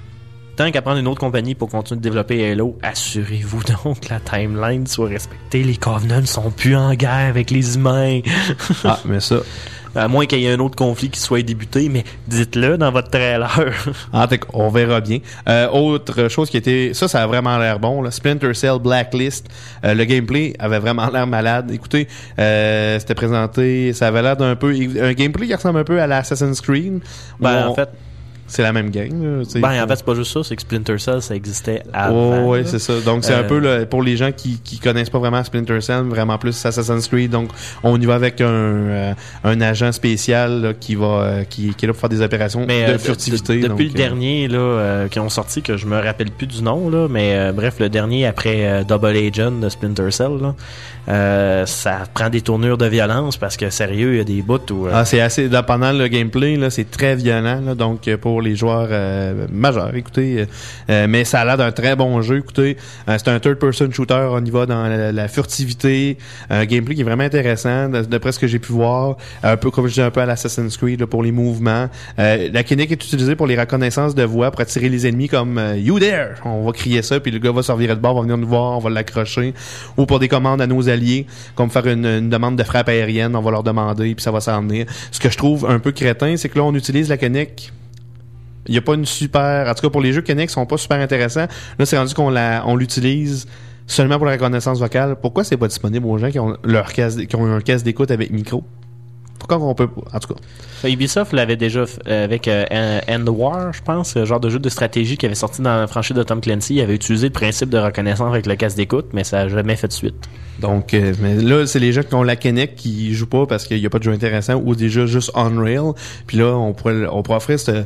Tant qu'à prendre une autre compagnie pour continuer de développer Halo, assurez-vous donc que la timeline soit respectée. Les Covenants sont plus en guerre avec les humains. Ah, mais ça... À moins qu'il y ait un autre conflit qui soit débuté, mais dites-le dans votre trailer. Ah, fait on verra bien. Euh, autre chose qui était... Ça, ça a vraiment l'air bon. Là. Splinter Cell Blacklist. Euh, le gameplay avait vraiment l'air malade. Écoutez, euh, c'était présenté... Ça avait l'air d'un peu... Un gameplay qui ressemble un peu à l'Assassin's Creed. Ben, on- en fait... C'est la même game. Là, tu sais. Ben, en fait, c'est pas juste ça, c'est que Splinter Cell, ça existait avant. Oh, ouais, là. c'est ça. Donc, c'est Euh, un peu là, pour les gens qui qui connaissent pas vraiment Splinter Cell, vraiment plus Assassin's Creed. Donc, on y va avec un euh, un agent spécial là, qui va euh, qui, qui est là pour faire des opérations Mais, de euh, furtivité. de- depuis donc, le euh, dernier là, euh, qui ont sorti, que je me rappelle plus du nom, là, mais euh, bref, le dernier après euh, Double Agent de Splinter Cell, là, euh, ça prend des tournures de violence parce que sérieux, il y a des bouts où... euh, Ah, c'est assez. Dans, pendant le gameplay, là, c'est très violent. Là, donc, euh, pour les joueurs euh, majeurs, écoutez. Euh, euh, mais ça a l'air d'un très bon jeu. Écoutez, euh, c'est un third-person shooter. On y va dans la, la furtivité. Un gameplay qui est vraiment intéressant, de- d'après ce que j'ai pu voir. Un peu comme je dis, un peu à l'Assassin's Creed là, pour les mouvements. Euh, la Kinect est utilisée pour les reconnaissances de voix pour attirer les ennemis comme euh, You there! On va crier ça, puis le gars va se revirer de bord, va venir nous voir, on va l'accrocher. Ou pour des commandes à nos alliés, comme faire une, une demande de frappe aérienne, on va leur demander, puis ça va s'en venir. Ce que je trouve un peu crétin, c'est que là, on utilise la Kinect. Il y a pas une super... En tout cas, pour les jeux Kinect, ils sont pas super intéressants. Là, c'est rendu qu'on la, on l'utilise seulement pour la reconnaissance vocale. Pourquoi c'est pas disponible aux gens qui ont leur casque, qui ont un casque d'écoute avec micro? Pourquoi on peut... En tout cas... Ubisoft l'avait déjà f- euh, avec euh, End War, je pense, le genre de jeu de stratégie qui avait sorti dans la franchise de Tom Clancy. Il avait utilisé le principe de reconnaissance avec le casque d'écoute, mais ça n'a jamais fait de suite. Donc, euh, mais là, c'est les gens qui ont la Kinect qui jouent pas parce qu'il y a pas de jeu intéressant ou déjà juste on-rail. Puis là, on pourrait, on pourrait offrir ce,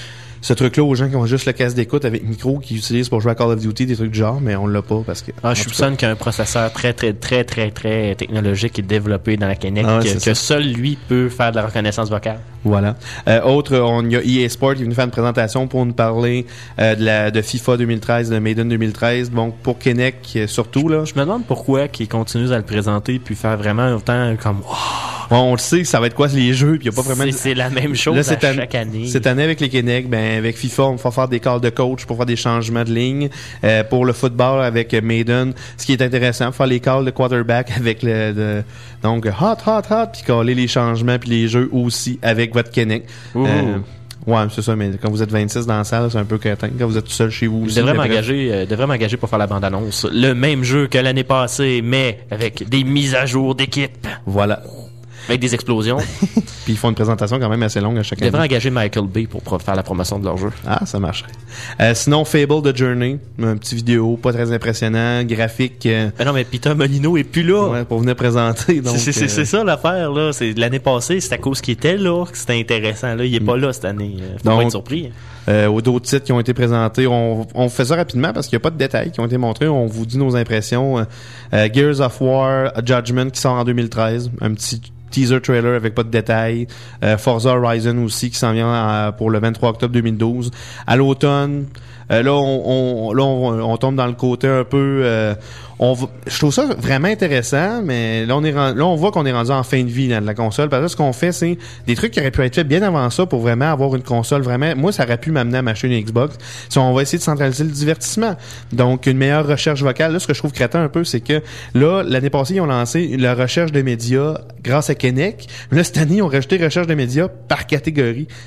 ce truc-là aux gens qui ont juste le casque d'écoute avec micro, qui utilisent pour jouer à Call of Duty, des trucs du genre, mais on l'a pas parce que... Ah, je en tout soupçonne qu'il y a un processeur très, très, très, très, très technologique qui est développé dans la Kinect, Ah ouais, que, c'est que ça. seul lui peut faire de la reconnaissance vocale. Voilà. Euh, autre, on y a E A Sport qui est venu faire une présentation pour nous parler euh, de la de FIFA deux mille treize, de Maiden deux mille treize. Donc pour Kinect euh, surtout là. Je me demande pourquoi qu'ils continuent à le présenter puis faire vraiment autant comme. Oh, bon, on le sait, ça va être quoi les jeux, puis il y a pas vraiment. C'est, de- c'est la même chose Là, à cette année- chaque année. Cette année avec les Kinect, ben avec FIFA, on va faire des calls de coach pour faire des changements de ligne. Euh, pour le football avec euh, Maiden, ce qui est intéressant, faire les calls de quarterback avec le de, donc hot hot hot puis caller les changements puis les jeux aussi avec votre Kinect. Ouh. Euh, ouais, c'est ça, mais quand vous êtes vingt-six dans la salle, c'est un peu crétin. Quand vous êtes tout seul chez vous Il aussi. devrait mais bref. m'engager, euh, devrait m'engager pour faire la bande-annonce. Le même jeu que l'année passée, mais avec des mises à jour d'équipe. Voilà. Avec des explosions. Puis ils font une présentation quand même assez longue à chaque Ils devraient année. engager Michael Bay pour pro- faire la promotion de leur jeu. Ah, ça marcherait. Euh, sinon, Fable de Journey, un petit vidéo, pas très impressionnant, graphique. euh, Mais non, mais Peter Molyneux est plus là. ouais, pour venir présenter. Donc, c'est, c'est, c'est, euh, c'est ça l'affaire, là. C'est, l'année passée, c'est à cause qu'il était là que c'était intéressant. Là. Il est pas là cette année. Faut Donc, pas être surpris. Euh, aux d'autres titres qui ont été présentés. On, on fait ça rapidement parce qu'il n'y a pas de détails qui ont été montrés. On vous dit nos impressions. Euh, euh, Gears of War Judgment qui sort en deux mille treize. Un petit teaser trailer avec pas de détails. Euh, Forza Horizon aussi qui s'en vient euh, pour le vingt-trois octobre deux mille douze. À l'automne, euh, là, on, on, là on, on tombe dans le côté un peu... Euh, on va, je trouve ça vraiment intéressant, mais là on est rendu, là on voit qu'on est rendu en fin de vie là, de la console. Parce que là, ce qu'on fait, c'est des trucs qui auraient pu être faits bien avant ça pour vraiment avoir une console vraiment. Moi, ça aurait pu m'amener à m'acheter une Xbox. Si on va essayer de centraliser le divertissement, donc une meilleure recherche vocale. Là, ce que je trouve crétin un peu, c'est que là l'année passée ils ont lancé la recherche de médias grâce à Kinect. Mais là cette année ils ont rajouté recherche de médias par catégorie.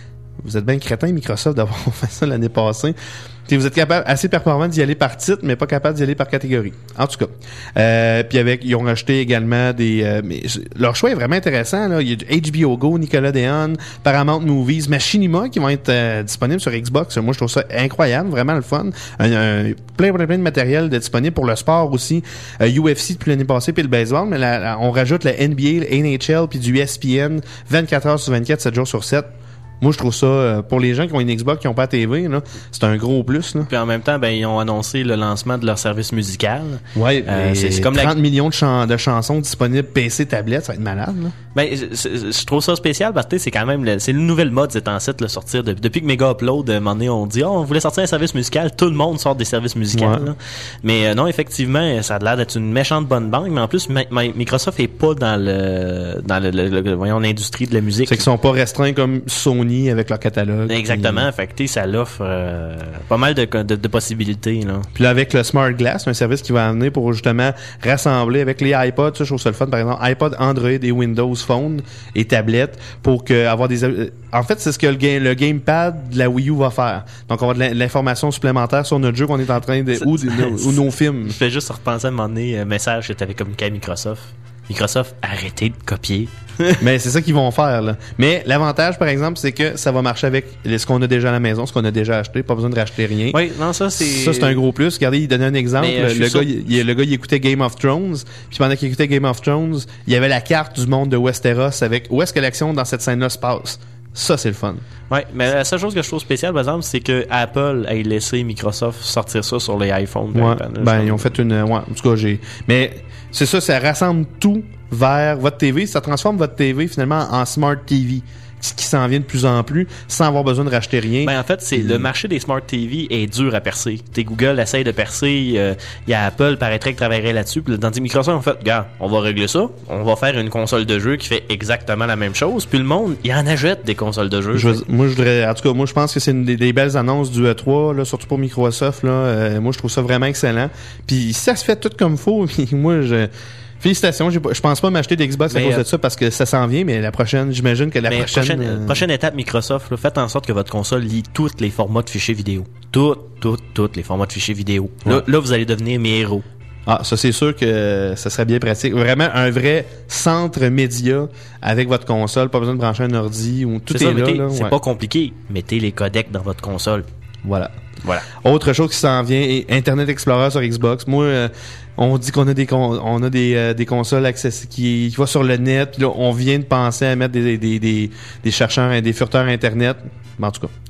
vous êtes bien crétin, Microsoft, d'avoir fait ça l'année passée. T'sais, vous êtes capable, assez performant d'y aller par titre, mais pas capable d'y aller par catégorie. En tout cas. Euh, puis avec, ils ont rajouté également des, euh, mais leur choix est vraiment intéressant, là. Il y a du H B O Go, Nickelodeon, Paramount Movies, Machinima qui vont être euh, disponibles sur Xbox. Moi, je trouve ça incroyable, vraiment le fun. Un, un, plein, plein, plein de matériel de disponible pour le sport aussi. Euh, U F C depuis l'année passée, puis le baseball, mais la, la, on rajoute la N B A, le N H L, puis du E S P N, vingt-quatre heures sur vingt-quatre, sept jours sur sept. Moi, je trouve ça, euh, pour les gens qui ont une Xbox, qui n'ont pas la T V, là, c'est un gros plus. Là. Puis en même temps, ben ils ont annoncé le lancement de leur service musical. Ouais, euh, c'est, c'est comme trente la... millions de, chan- de chansons disponibles P C, tablette, ça va être malade. Là. Ben, je, je trouve ça spécial parce que c'est quand même le, c'est une nouvelle mode c'est en site le sortir de, depuis que Mega Upload à un moment donné on dit oh, on voulait sortir un service musical, tout le monde sort des services musicaux. Ouais. Là. Mais euh, non, effectivement, ça a l'air d'être une méchante bonne banque, mais en plus ma, ma, Microsoft est pas dans le dans le, le, le voyons l'industrie de la musique. C'est qu'ils sont pas restreints comme Sony avec leur catalogue. Exactement, puis... fait que ça l'offre euh, pas mal de, de, de possibilités là. Puis là avec le Smart Glass, un service qui va amener pour justement rassembler avec les iPods, ça je trouve ça le fun par exemple, iPod, Android et Windows Phone et tablettes pour que avoir des euh, en fait c'est ce que le, game, le gamepad de la Wii U va faire. Donc on va avoir de l'information supplémentaire sur notre jeu qu'on est en train de ou, ou, ou nos films. Je fais juste repenser à un moment donné un message que tu avais communiqué à Microsoft. Microsoft, arrêtez de copier. Mais c'est ça qu'ils vont faire, là. Mais l'avantage, par exemple, c'est que ça va marcher avec ce qu'on a déjà à la maison, ce qu'on a déjà acheté, pas besoin de racheter rien. Oui, non, ça, c'est... Ça, c'est un gros plus. Regardez, il donnait un exemple. Mais, euh, le, gars, il, le gars, il écoutait Game of Thrones, puis pendant qu'il écoutait Game of Thrones, il y avait la carte du monde de Westeros avec où est-ce que l'action dans cette scène-là se passe. Ça, c'est le fun. Ouais, mais la seule chose que je trouve spéciale, par exemple, c'est que Apple ait laissé Microsoft sortir ça sur les iPhones. Ouais, ben, ben ils ont fait une... Ouais, en tout cas, j'ai... Mais c'est ça, ça rassemble tout vers votre T V. Ça transforme votre T V, finalement, en Smart T V. Ce qui s'en vient de plus en plus, sans avoir besoin de racheter rien. Ben en fait, c'est mmh. le marché des Smart T V est dur à percer. T'es Google essaye de percer, il euh, y a Apple paraîtrait qui travaillerait là-dessus. Puis dans Microsoft, en fait, regarde, on va régler ça. On va faire une console de jeu qui fait exactement la même chose. Puis le monde, il en achète des consoles de jeu. Je, moi, je voudrais, en tout cas, moi, je pense que c'est une des, des belles annonces du E trois, là, surtout pour Microsoft. Là, euh, moi, je trouve ça vraiment excellent. Puis si ça se fait tout comme faut, moi, je félicitations, je pense pas m'acheter d'Xbox à cause euh, de ça parce que ça s'en vient, mais la prochaine, j'imagine que la prochaine... prochaine, euh... prochaine étape Microsoft, là, faites en sorte que votre console lit tous les formats de fichiers vidéo. Toutes, toutes, toutes les formats de fichiers vidéo. Ouais. Là, là, vous allez devenir mes héros. Ah, ça c'est sûr que ça serait bien pratique. Vraiment un vrai centre média avec votre console, pas besoin de brancher un ordi ou tout c'est est ça, là. mettez, là c'est ouais. pas compliqué. Mettez les codecs dans votre console. Voilà. Voilà. Autre chose qui s'en vient est Internet Explorer sur Xbox. Moi, euh, on dit qu'on a des con- on a des euh, des consoles accessibles qui, qui vont sur le net. Puis là, on vient de penser à mettre des des des, des chercheurs, des furteurs Internet. Mais en tout cas,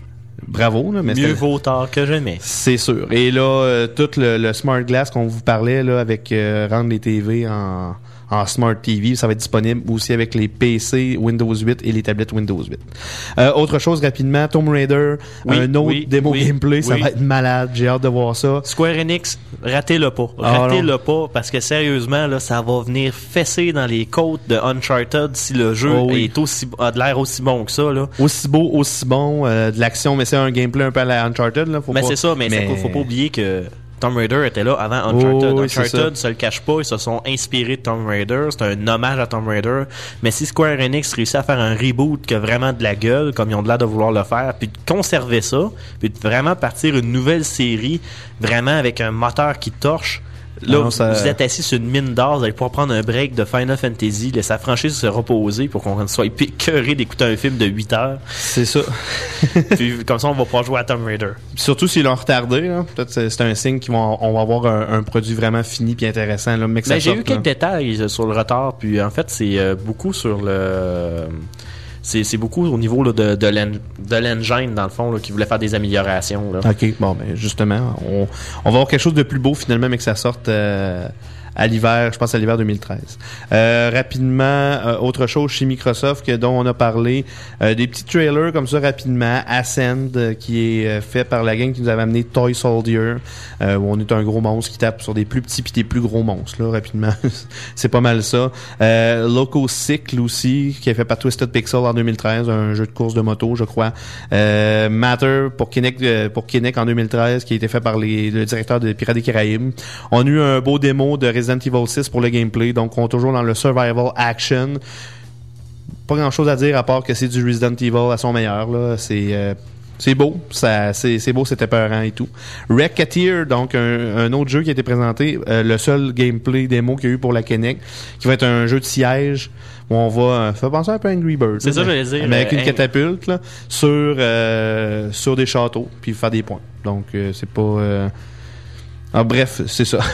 bravo. Là, mais mieux vaut tard que jamais. C'est sûr. Et là, euh, tout le, le Smart Glass qu'on vous parlait là avec euh, rendre les T V en en Smart T V, ça va être disponible aussi avec les P C Windows huit et les tablettes Windows huit. Euh, autre chose rapidement, Tomb Raider, oui, un autre oui, démo oui, gameplay, ça oui. va être malade, j'ai hâte de voir ça. Square Enix, ratez-le pas. Ratez-le ah, pas parce que sérieusement là, ça va venir fesser dans les côtes de Uncharted si le jeu oh, oui. est aussi a de l'air aussi bon que ça là. Aussi beau, aussi bon, euh, de l'action, mais c'est un gameplay un peu à la Uncharted là, faut mais pas... c'est ça, mais, mais... Ça, faut pas oublier que Tomb Raider était là avant Uncharted. Oh, oui, Uncharted se le cache pas, ils se sont inspirés de Tomb Raider, c'est un hommage à Tomb Raider. Mais si Square Enix réussit à faire un reboot qui a vraiment de la gueule, comme ils ont de l'air de vouloir le faire, puis de conserver ça, puis de vraiment partir une nouvelle série, vraiment avec un moteur qui torche, là, non, ça... vous êtes assis sur une mine d'or, vous allez pouvoir prendre un break de Final Fantasy, laisser la franchise se reposer pour qu'on soit écœuré d'écouter un film de huit heures. C'est ça. Puis comme ça, on va pouvoir jouer à Tomb Raider. Surtout s'ils l'ont retardé, là. Peut-être c'est, c'est un signe qu'on va, on va avoir un, un produit vraiment fini puis intéressant. Là, mais que ça ben, j'ai sorte, eu quelques là. détails sur le retard, puis en fait, c'est euh, beaucoup sur le... C'est, c'est beaucoup au niveau là, de, de, l'en, de l'engine, dans le fond, là, qui voulait faire des améliorations. Là. OK, bon, ben justement, on, on va avoir quelque chose de plus beau, finalement, mais que ça sorte euh, à l'hiver, je pense à l'hiver deux mille treize. Euh, rapidement, euh, autre chose chez Microsoft que, dont on a parlé, euh, des petits trailers comme ça rapidement, Ascend, euh, qui est euh, fait par la gang qui nous avait amené Toy Soldier, euh, où on est un gros monstre qui tape sur des plus petits puis des plus gros monstres, là, rapidement. C'est pas mal ça. Euh, Loco Cycle aussi, qui est fait par Twisted Pixel en deux mille treize, un jeu de course de moto, je crois. Euh, Matter pour Kinect, euh, pour Kinect en deux mille treize, qui a été fait par les, le directeur de Pirates des Caraïbes. On a eu un beau démo de Resident Evil six pour le gameplay, donc on est toujours dans le survival action. pas grand-chose à dire à part que c'est du Resident Evil à son meilleur. Là. C'est... Euh, C'est beau, ça, c'est, c'est beau, c'était peurant et tout. Racketeer, donc un, un autre jeu qui a été présenté, euh, le seul gameplay démo qu'il y a eu pour la Kinect, qui va être un jeu de siège où on va, euh, ça fait penser un peu à Angry Birds. C'est là, ça, je voulais dire. Mais avec euh, une catapulte là, sur euh, sur des châteaux, puis faire des points. Donc euh, c'est pas. Euh, Ah, bref, c'est ça.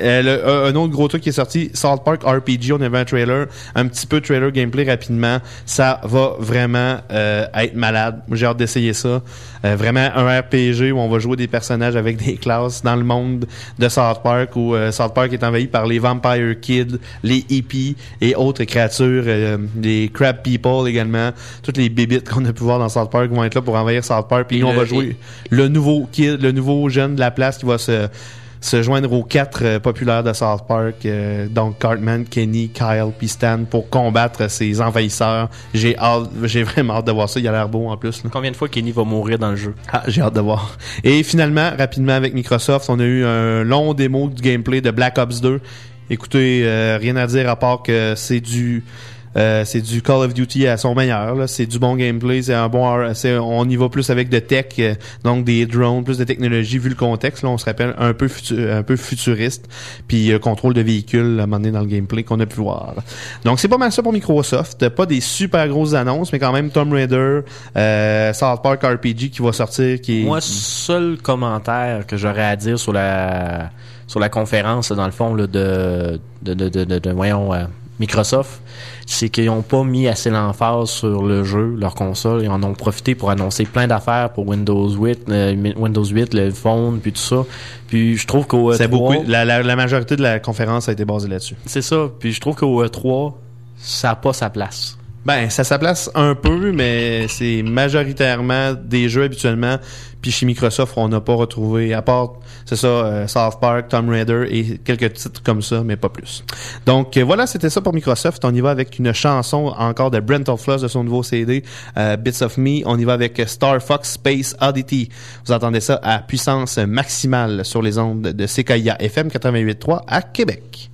Le, un autre gros truc qui est sorti, South Park R P G, on avait un trailer, un petit peu de trailer gameplay rapidement. Ça va vraiment euh, être malade. Moi, j'ai hâte d'essayer ça. Euh, vraiment un R P G où on va jouer des personnages avec des classes dans le monde de South Park, où euh, South Park est envahi par les Vampire Kids, les hippies et autres créatures, euh, les Crab People également. Toutes les bébites qu'on a pu voir dans South Park vont être là pour envahir South Park. Puis nous, on va jouer le nouveau kid, le nouveau jeune de la place qui va se se joindre aux quatre euh, populaires de South Park, euh, donc Cartman, Kenny, Kyle puis Stan, pour combattre ces envahisseurs. J'ai hâte, j'ai vraiment hâte de voir ça. Il a l'air beau en plus. Là. Combien de fois Kenny va mourir dans le jeu? Ah, j'ai hâte de voir. Et finalement, rapidement avec Microsoft, on a eu un long démo du gameplay de Black Ops deux. Écoutez, euh, rien à dire à part que c'est du Euh, c'est du Call of Duty à son meilleur. Là. C'est du bon gameplay, c'est un bon, c'est, on y va plus avec de tech, euh, donc des drones, plus de technologie vu le contexte. Là, on se rappelle un peu futu- un peu futuriste, puis euh, contrôle de véhicules à un moment donné dans le gameplay qu'on a pu voir. Donc c'est pas mal ça pour Microsoft. Pas des super grosses annonces, mais quand même Tomb Raider, euh, South Park R P G qui va sortir. Qui est... Moi, seul commentaire que j'aurais à dire sur la sur la conférence, dans le fond, là, de, de, de, de, de, de voyons. Euh, Microsoft, c'est qu'ils n'ont pas mis assez l'emphase sur le jeu, leur console. Ils en ont profité pour annoncer plein d'affaires pour Windows huit, euh, Windows huit, le phone, puis tout ça. Puis je trouve qu'au E trois... C'est beaucoup, la, la, la majorité de la conférence a été basée là-dessus. C'est ça. Puis je trouve qu'au E trois, ça n'a pas sa place. Ben, ça sa place un peu, mais c'est majoritairement des jeux habituellement. Puis chez Microsoft, on n'a pas retrouvé, à part, c'est ça, euh, South Park, Tomb Raider et quelques titres comme ça, mais pas plus. Donc euh, voilà, c'était ça pour Microsoft. On y va avec une chanson encore de Brent Floss de son nouveau C D, euh, Bits of Me. On y va avec Star Fox Space Oddity. Vous entendez ça à puissance maximale sur les ondes de C K I A F M quatre-vingt-huit trois à Québec.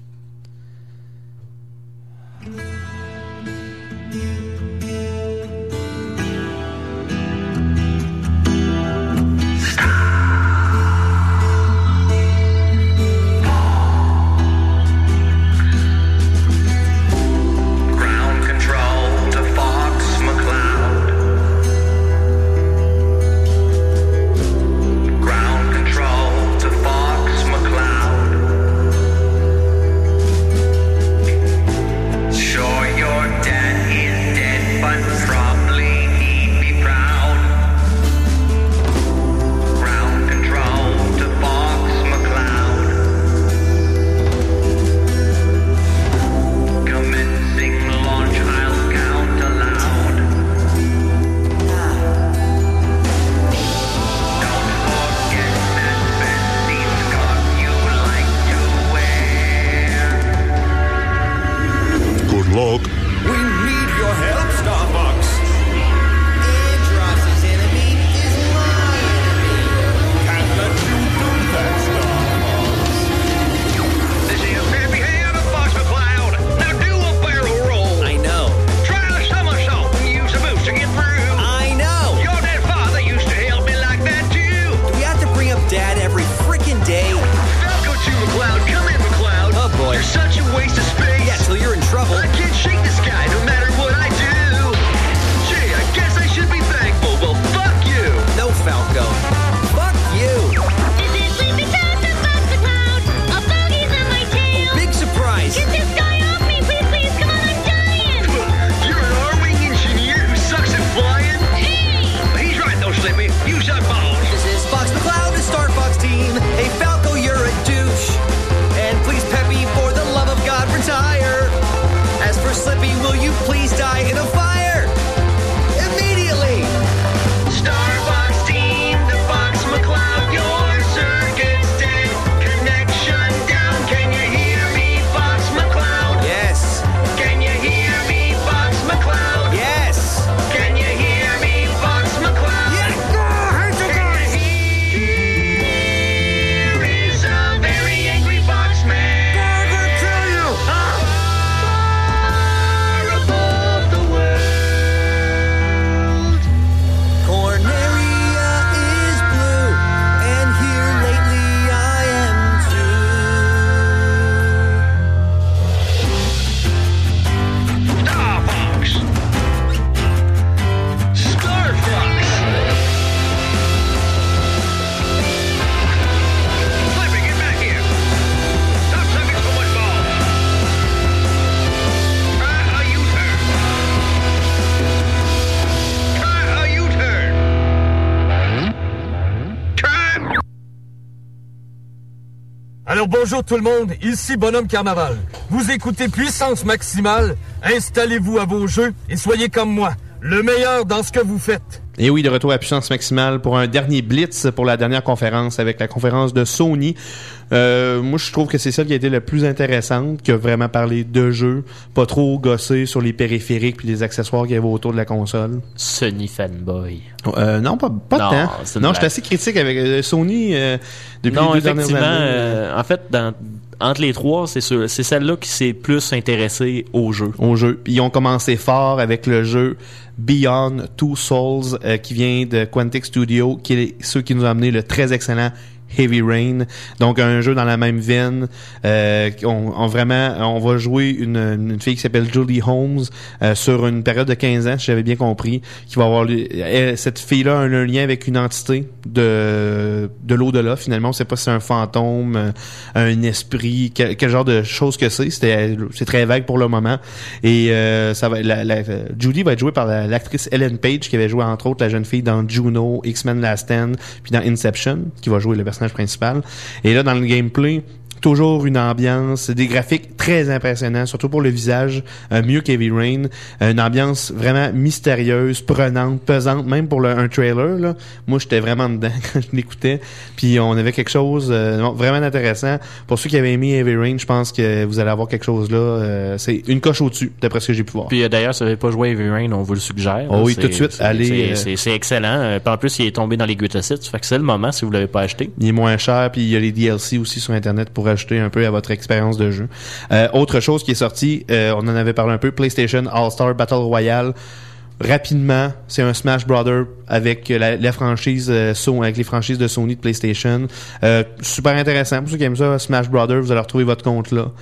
Ground control to Fox McCloud. Alors bonjour tout le monde, ici Bonhomme Carnaval. Vous écoutez Puissance Maximale, installez-vous à vos jeux et soyez comme moi, le meilleur dans ce que vous faites. Et oui, de retour à Puissance Maximale pour un dernier blitz pour la dernière conférence avec la conférence de Sony. Euh, moi, je trouve que c'est celle qui a été la plus intéressante, qui a vraiment parlé de jeux, pas trop gossé sur les périphériques puis les accessoires qu'il y avait autour de la console. Sony fanboy. Euh, non, pas, pas non, de temps. Non, je suis assez critique avec euh, Sony euh, depuis non, les deux dernières effectivement, années. Euh, en fait, dans, entre les trois, c'est sûr, c'est celle-là qui s'est plus intéressée au jeu. Au jeu. Puis ils ont commencé fort avec le jeu Beyond Two Souls euh, qui vient de Quantic Studio, qui est ceux qui nous ont amené le très excellent Heavy Rain, donc un jeu dans la même veine. Euh, on, on vraiment, on va jouer une, une fille qui s'appelle Julie Holmes euh, sur une période de quinze ans, si j'avais bien compris, qui va avoir elle, cette fille-là a un, un lien avec une entité de de l'au-delà. Finalement, on sait pas si c'est un fantôme, un esprit, quel, quel genre de chose que c'est. C'était, c'est très vague pour le moment. Et euh, ça va, la, la, Julie va être jouée par la, l'actrice Ellen Page, qui avait joué entre autres la jeune fille dans Juno, X-Men Last Stand, puis dans Inception, qui va jouer le personnage principal. Et là, dans le gameplay, toujours une ambiance, des graphiques très impressionnants, surtout pour le visage, euh, mieux qu'Heavy Rain. Euh, une ambiance vraiment mystérieuse, prenante, pesante, même pour le, un trailer. Là. Moi, j'étais vraiment dedans quand je l'écoutais. Puis on avait quelque chose euh, non, vraiment intéressant. Pour ceux qui avaient aimé Heavy Rain, je pense que vous allez avoir quelque chose là. Euh, c'est une coche au-dessus, d'après ce que j'ai pu voir. Puis euh, d'ailleurs, si vous n'avez pas joué Heavy Rain, on vous le suggère. Oh oui, c'est, tout de suite, c'est, allez. C'est, euh, c'est, c'est excellent. Euh, puis en plus, il est tombé dans les greatest hits. Fait que c'est le moment si vous l'avez pas acheté. Il est moins cher, puis il y a les D L C aussi sur Internet pour ajouter un peu à votre expérience de jeu. Euh, autre chose qui est sortie, euh, on en avait parlé un peu, PlayStation All-Star Battle Royale. Rapidement, c'est un Smash Brothers avec la, la franchise euh, so, avec les franchises de Sony de PlayStation. Euh, super intéressant. Pour ceux qui aiment ça, Smash Brothers, vous allez retrouver votre compte là.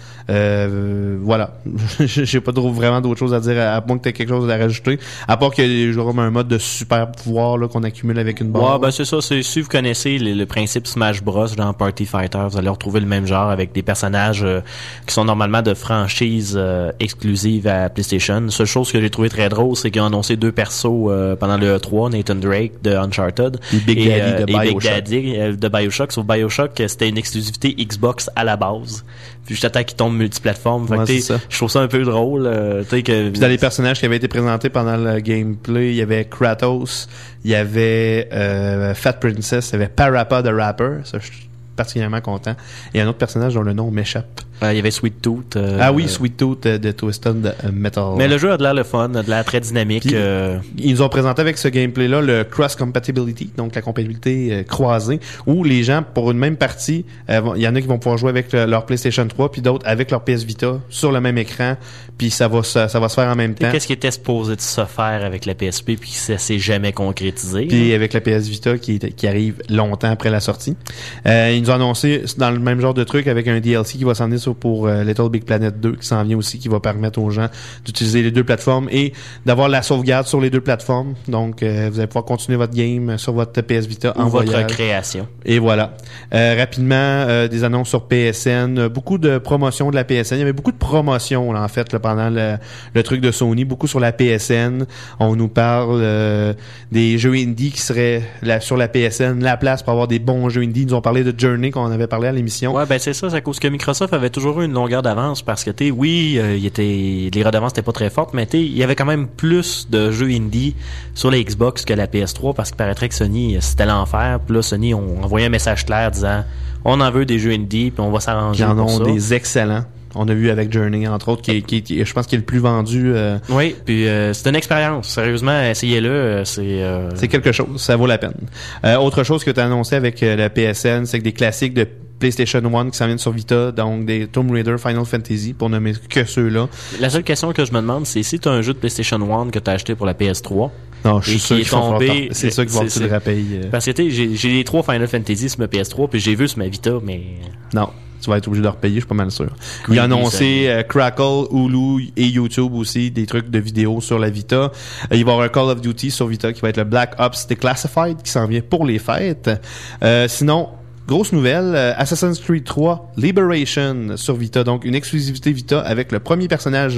Euh, voilà. J'ai pas trop, vraiment d'autres choses à dire à, à moins que tu aies quelque chose à rajouter. À part qu'il y a genre un mode de super pouvoir là, qu'on accumule avec une barre. Ouais, ben c'est ça. C'est, si vous connaissez le, le principe Smash Bros dans Party Fighter, vous allez retrouver le même genre avec des personnages euh, qui sont normalement de franchises euh, exclusives à PlayStation. La seule chose que j'ai trouvé très drôle, c'est qu'ils ont annoncé deux persos euh, pendant le E trois, Nathan Drake de Uncharted et Big Daddy euh, de et Bioshock. Big Daddy euh, de Bioshock. Sauf Bioshock, c'était une exclusivité Xbox à la base. Puis juste attends qu'il tombe multiplateforme. Fait ouais, que je trouve ça un peu drôle. Euh, que, Puis dans les personnages qui avaient été présentés pendant le gameplay, il y avait Kratos, il y avait euh, Fat Princess, il y avait Parappa the Rapper. Ça, je suis particulièrement content. Et un autre personnage dont le nom m'échappe. Euh, il y avait Sweet Tooth. Euh, ah oui, Sweet Tooth euh, de Twisted Metal. Mais le jeu a de l'air le fun, a de l'air très dynamique. Puis, euh... Ils nous ont présenté avec ce gameplay-là le cross-compatibility, donc la compatibilité euh, croisée, où les gens, pour une même partie, il euh, y en a qui vont pouvoir jouer avec le, leur PlayStation trois, puis d'autres avec leur P S Vita sur le même écran, puis ça va, ça, ça va se faire en même temps. Et qu'est-ce qui était supposé de se faire avec la P S P, puis ça s'est jamais concrétisé? Puis avec la P S Vita qui, qui arrive longtemps après la sortie. Euh, ils nous ont annoncé dans le même genre de truc avec un D L C qui va s'en venir sur pour euh, Little Big Planet deux qui s'en vient aussi, qui va permettre aux gens d'utiliser les deux plateformes et d'avoir la sauvegarde sur les deux plateformes. Donc, euh, vous allez pouvoir continuer votre game sur votre P S Vita ou en votre voyage. création. Et voilà. Euh, rapidement, euh, des annonces sur P S N, euh, beaucoup de promotions de la P S N. Il y avait beaucoup de promotions là, en fait là, pendant le, le truc de Sony, beaucoup sur la P S N. On nous parle euh, des jeux indie qui seraient là, sur la P S N, la place pour avoir des bons jeux indie. Ils nous ont parlé de Journey qu'on avait parlé à l'émission. Ouais, ben c'est ça, c'est à cause que Microsoft avait toujours eu une longueur d'avance parce que, tu sais, oui, euh, il était, les redevances étaient pas très fortes, mais tu sais, il y avait quand même plus de jeux indie sur la Xbox que la P S trois parce qu'il paraîtrait que Sony, c'était l'enfer. Puis là, Sony, on envoyait un message clair disant, on en veut des jeux indie puis on va s'arranger pour ça. Ils en ont ça. des excellents. On a vu avec Journey, entre autres, qui, qui, qui je pense, qui est le plus vendu. Euh... Oui, puis euh, c'est une expérience. Sérieusement, essayez-le. Euh, c'est euh... c'est quelque chose. Ça vaut la peine. Euh, autre chose que tu as annoncé avec euh, la P S N, c'est que des classiques de PlayStation one qui s'en viennent sur Vita, donc des Tomb Raider, Final Fantasy, pour nommer que ceux-là. La seule question que je me demande, c'est si tu as un jeu de PlayStation one que tu as acheté pour la P S trois. Non, je suis sûr qu'il est tombé. C'est ça qui va te le rappel. Parce que tu sais, j'ai, j'ai les trois Final Fantasy sur ma P S trois, puis j'ai vu sur ma Vita, mais non. Tu vas être obligé de repayer, je suis pas mal sûr. Il a annoncé euh, Crackle, Hulu et YouTube aussi, des trucs de vidéos sur la Vita. Euh, il va y avoir un Call of Duty sur Vita qui va être le Black Ops Declassified qui s'en vient pour les fêtes. Euh, sinon, grosse nouvelle, euh, Assassin's Creed trois Liberation sur Vita, donc une exclusivité Vita avec le premier personnage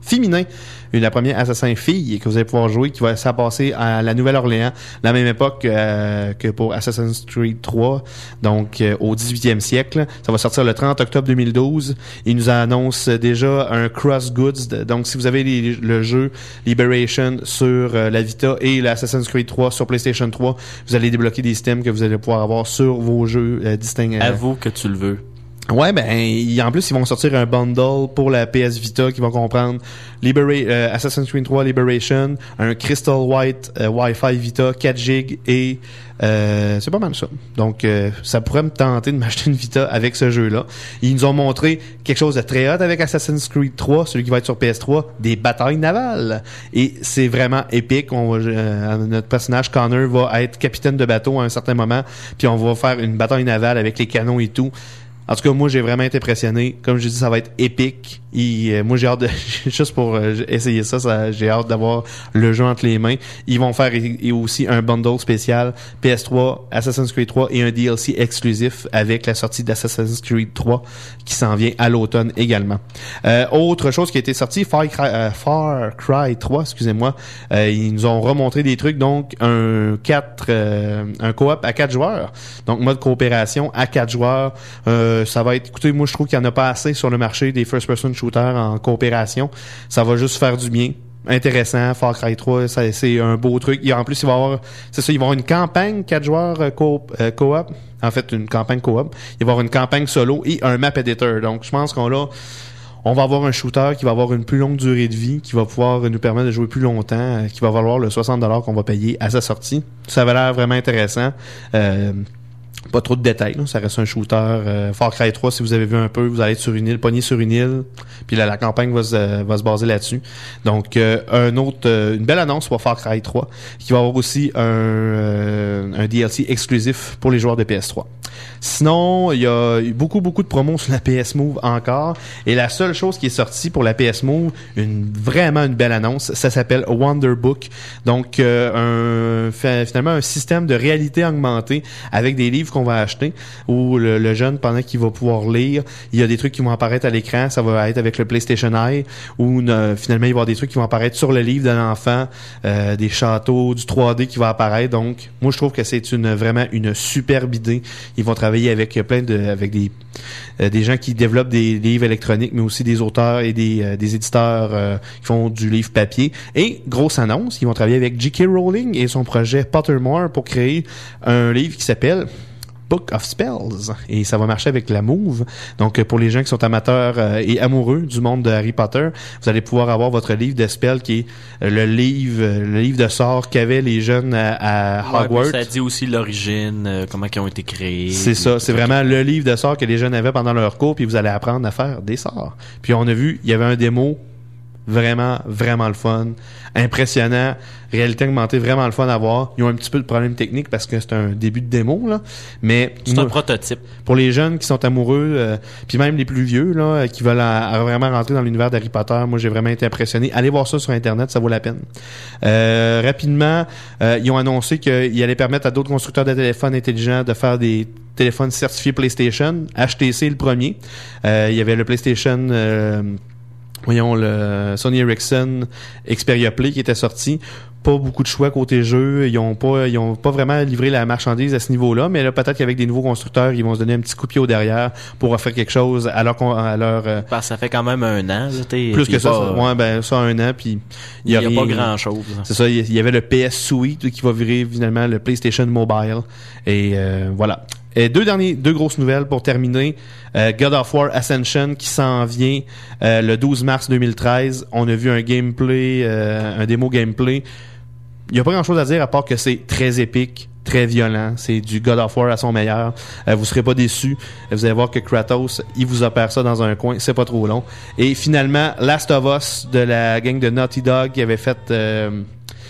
féminin. Une, la première assassin fille que vous allez pouvoir jouer, qui va s'apasser à la Nouvelle-Orléans, la même époque euh, que pour Assassin's Creed trois, donc euh, au dix-huitième siècle. Ça va sortir le trente octobre deux mille douze. Il nous annonce déjà un cross-goods. Donc, si vous avez les, le jeu Liberation sur euh, la Vita et l'Assassin's Creed trois sur PlayStation trois, vous allez débloquer des items que vous allez pouvoir avoir sur vos jeux euh, distincts. Euh, Avoue que tu le veux. Ouais, ben, y, en plus, ils vont sortir un bundle pour la P S Vita qui va comprendre Libera- euh, Assassin's Creed trois Liberation, un Crystal White euh, Wi-Fi Vita quatre gigs et euh, c'est pas mal ça. Donc, euh, ça pourrait me tenter de m'acheter une Vita avec ce jeu-là. Ils nous ont montré quelque chose de très hot avec Assassin's Creed trois, celui qui va être sur P S trois, des batailles navales. Et c'est vraiment épique. On va, euh, notre personnage Connor va être capitaine de bateau à un certain moment, puis on va faire une bataille navale avec les canons et tout. En tout cas, moi, j'ai vraiment été impressionné. Comme je dis, ça va être épique. Et, euh, moi, j'ai hâte de, juste pour euh, essayer ça, ça, j'ai hâte d'avoir le jeu entre les mains. Ils vont faire et, et aussi un bundle spécial P S trois, Assassin's Creed trois et un D L C exclusif avec la sortie d'Assassin's Creed trois qui s'en vient à l'automne également. Euh, autre chose qui a été sortie, Far Cry, euh, Far Cry trois, excusez-moi. Euh, ils nous ont remontré des trucs, donc un quatre, euh, un coop à quatre joueurs. Donc, mode coopération à quatre joueurs. Euh, ça va être, écoutez, moi je trouve qu'il n'y en a pas assez sur le marché des first-person shooters en coopération. Ça va juste faire du bien. Intéressant. Far Cry trois, ça, c'est un beau truc. Et en plus, il va y avoir, c'est ça, il va y avoir une campagne quatre joueurs euh, coop, euh, coop. En fait, une campagne coop. Il va y avoir une campagne solo et un map editor. Donc, je pense qu'on l'a, on va avoir un shooter qui va avoir une plus longue durée de vie, qui va pouvoir nous permettre de jouer plus longtemps, euh, qui va valoir le soixante dollars qu'on va payer à sa sortie. Ça avait l'air vraiment intéressant. Euh, Pas trop de détails, là. Ça reste un shooter. Euh, Far Cry trois, si vous avez vu un peu, vous allez être sur une île, pogné sur une île, puis là, la campagne va se, euh, va se baser là-dessus. Donc, euh, un autre, euh, une belle annonce pour Far Cry trois, qui va avoir aussi un, euh, un D L C exclusif pour les joueurs de P S trois. Sinon, il y a eu beaucoup, beaucoup de promos sur la P S Move encore, et la seule chose qui est sortie pour la P S Move, une vraiment une belle annonce, ça s'appelle Wonder Book. Donc, euh, un, finalement, un système de réalité augmentée avec des livres qu'on va acheter, où le, le jeune, pendant qu'il va pouvoir lire, il y a des trucs qui vont apparaître à l'écran, ça va être avec le PlayStation Eye, où euh, finalement il va y avoir des trucs qui vont apparaître sur le livre de l'enfant, euh, des châteaux, du trois D qui va apparaître. Donc moi je trouve que c'est une vraiment une superbe idée. Ils vont travailler avec plein de avec des euh, des gens qui développent des livres électroniques, mais aussi des auteurs et des euh, des éditeurs euh, qui font du livre papier. Et grosse annonce, ils vont travailler avec J K Rowling et son projet Pottermore pour créer un livre qui s'appelle Book of Spells, et ça va marcher avec la Move. Donc pour les gens qui sont amateurs euh, et amoureux du monde de Harry Potter, vous allez pouvoir avoir votre livre de spells qui est euh, le livre euh, le livre de sorts qu'avaient les jeunes à, à Hogwarts. Ouais, ça dit aussi l'origine, euh, comment ils ont été créés. C'est ça, c'est vraiment le livre de sorts que les jeunes avaient pendant leur cours, puis vous allez apprendre à faire des sorts. Puis on a vu, il y avait un démo vraiment, vraiment le fun. Impressionnant. Réalité augmentée, vraiment le fun à voir. Ils ont un petit peu de problème technique parce que c'est un début de démo, là. Mais. C'est moi, un prototype. Pour les jeunes qui sont amoureux, euh, puis même les plus vieux, là, qui veulent à, à vraiment rentrer dans l'univers d'Harry Potter, moi, j'ai vraiment été impressionné. Allez voir ça sur Internet, ça vaut la peine. Euh, rapidement, euh, ils ont annoncé qu'ils allaient permettre à d'autres constructeurs de téléphones intelligents de faire des téléphones certifiés PlayStation. H T C, le premier. Euh, il y avait le PlayStation, euh, voyons, le Sony Ericsson Xperia Play qui était sorti. Pas beaucoup de choix côté jeu. Ils ont pas, ils ont pas vraiment livré la marchandise à ce niveau-là, mais là, peut-être qu'avec des nouveaux constructeurs, ils vont se donner un petit coup de pied au derrière pour offrir quelque chose à leur, à leur, euh, Parce que ça fait quand même un an, là, t'es, plus que ça, pas, ça, ouais, ben, ça, un an, puis il y a, y a rien, pas grand chose. C'est ça, il y avait le P S Suite qui va virer finalement le PlayStation Mobile. Et, euh, voilà. Et deux derniers, deux grosses nouvelles pour terminer. Euh, God of War Ascension qui s'en vient euh, le douze mars deux mille treize. On a vu un gameplay, euh, un démo gameplay. Il n'y a pas grand chose à dire à part que c'est très épique, très violent. C'est du God of War à son meilleur. Euh, vous serez pas déçus. Vous allez voir que Kratos, il vous opère ça dans un coin. C'est pas trop long. Et finalement, Last of Us de la gang de Naughty Dog qui avait fait... Euh,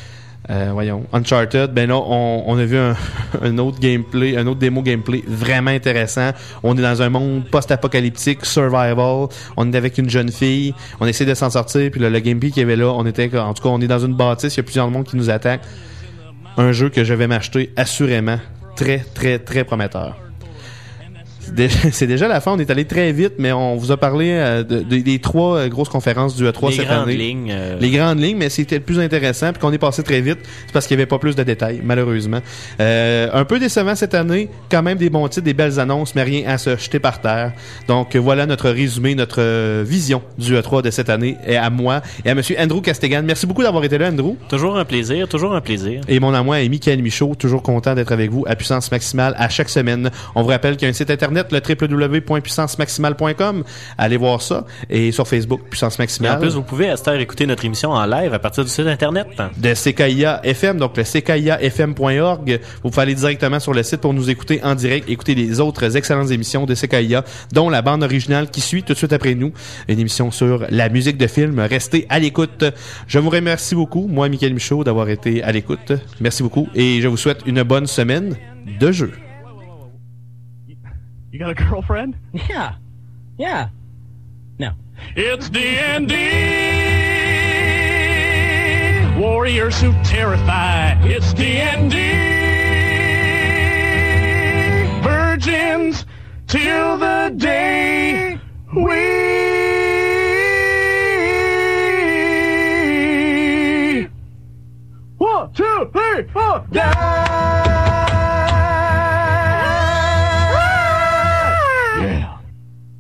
Euh, voyons, Uncharted, ben là, on, on a vu un, un autre gameplay, un autre démo gameplay vraiment intéressant. On est dans un monde post-apocalyptique, survival. On est avec une jeune fille. On essaie de s'en sortir. Puis là, le gameplay qu'il y avait là, on était, en tout cas, on est dans une bâtisse. Il y a plusieurs monde qui nous attaquent. Un jeu que je vais m'acheter assurément. Très, très, très prometteur. C'est déjà, c'est déjà la fin. On est allé très vite, mais on vous a parlé euh, de, de- des trois euh, grosses conférences du E trois Les cette grandes année. lignes, euh, Les grandes lignes, mais c'était le plus intéressant. Puis qu'on est passé très vite, c'est parce qu'il y avait pas plus de détails, malheureusement. Euh, un peu décevant cette année. Quand même des bons titres, des belles annonces, mais rien à se jeter par terre. Donc euh, voilà notre résumé, notre euh, vision du E trois de cette année. Et à moi et à Monsieur Andrew Castigan. Merci beaucoup d'avoir été là, Andrew. Toujours un plaisir, toujours un plaisir. Et mon nom à moi est Michael Michaud, toujours content d'être avec vous à Puissance Maximale à chaque semaine. On vous rappelle qu'il y a un site internet, le w w w point puissance maximale point com. Allez voir ça. Et sur Facebook, Puissance Et Maximale. en plus, vous pouvez à cette heure écouter notre émission en live à partir du site internet. De C K I A F M, donc le c k i a f m point org. Vous pouvez aller directement sur le site pour nous écouter en direct, écouter les autres excellentes émissions de C K I A, dont la bande originale qui suit tout de suite après nous, une émission sur la musique de film. Restez à l'écoute. Je vous remercie beaucoup, moi, Michael Michaud, d'avoir été à l'écoute. Merci beaucoup et je vous souhaite une bonne semaine de jeu. You got a girlfriend? Yeah. Yeah. No. It's D and D. Warriors who terrify. It's D and D. Virgins till the day we... One, two, three, four, die!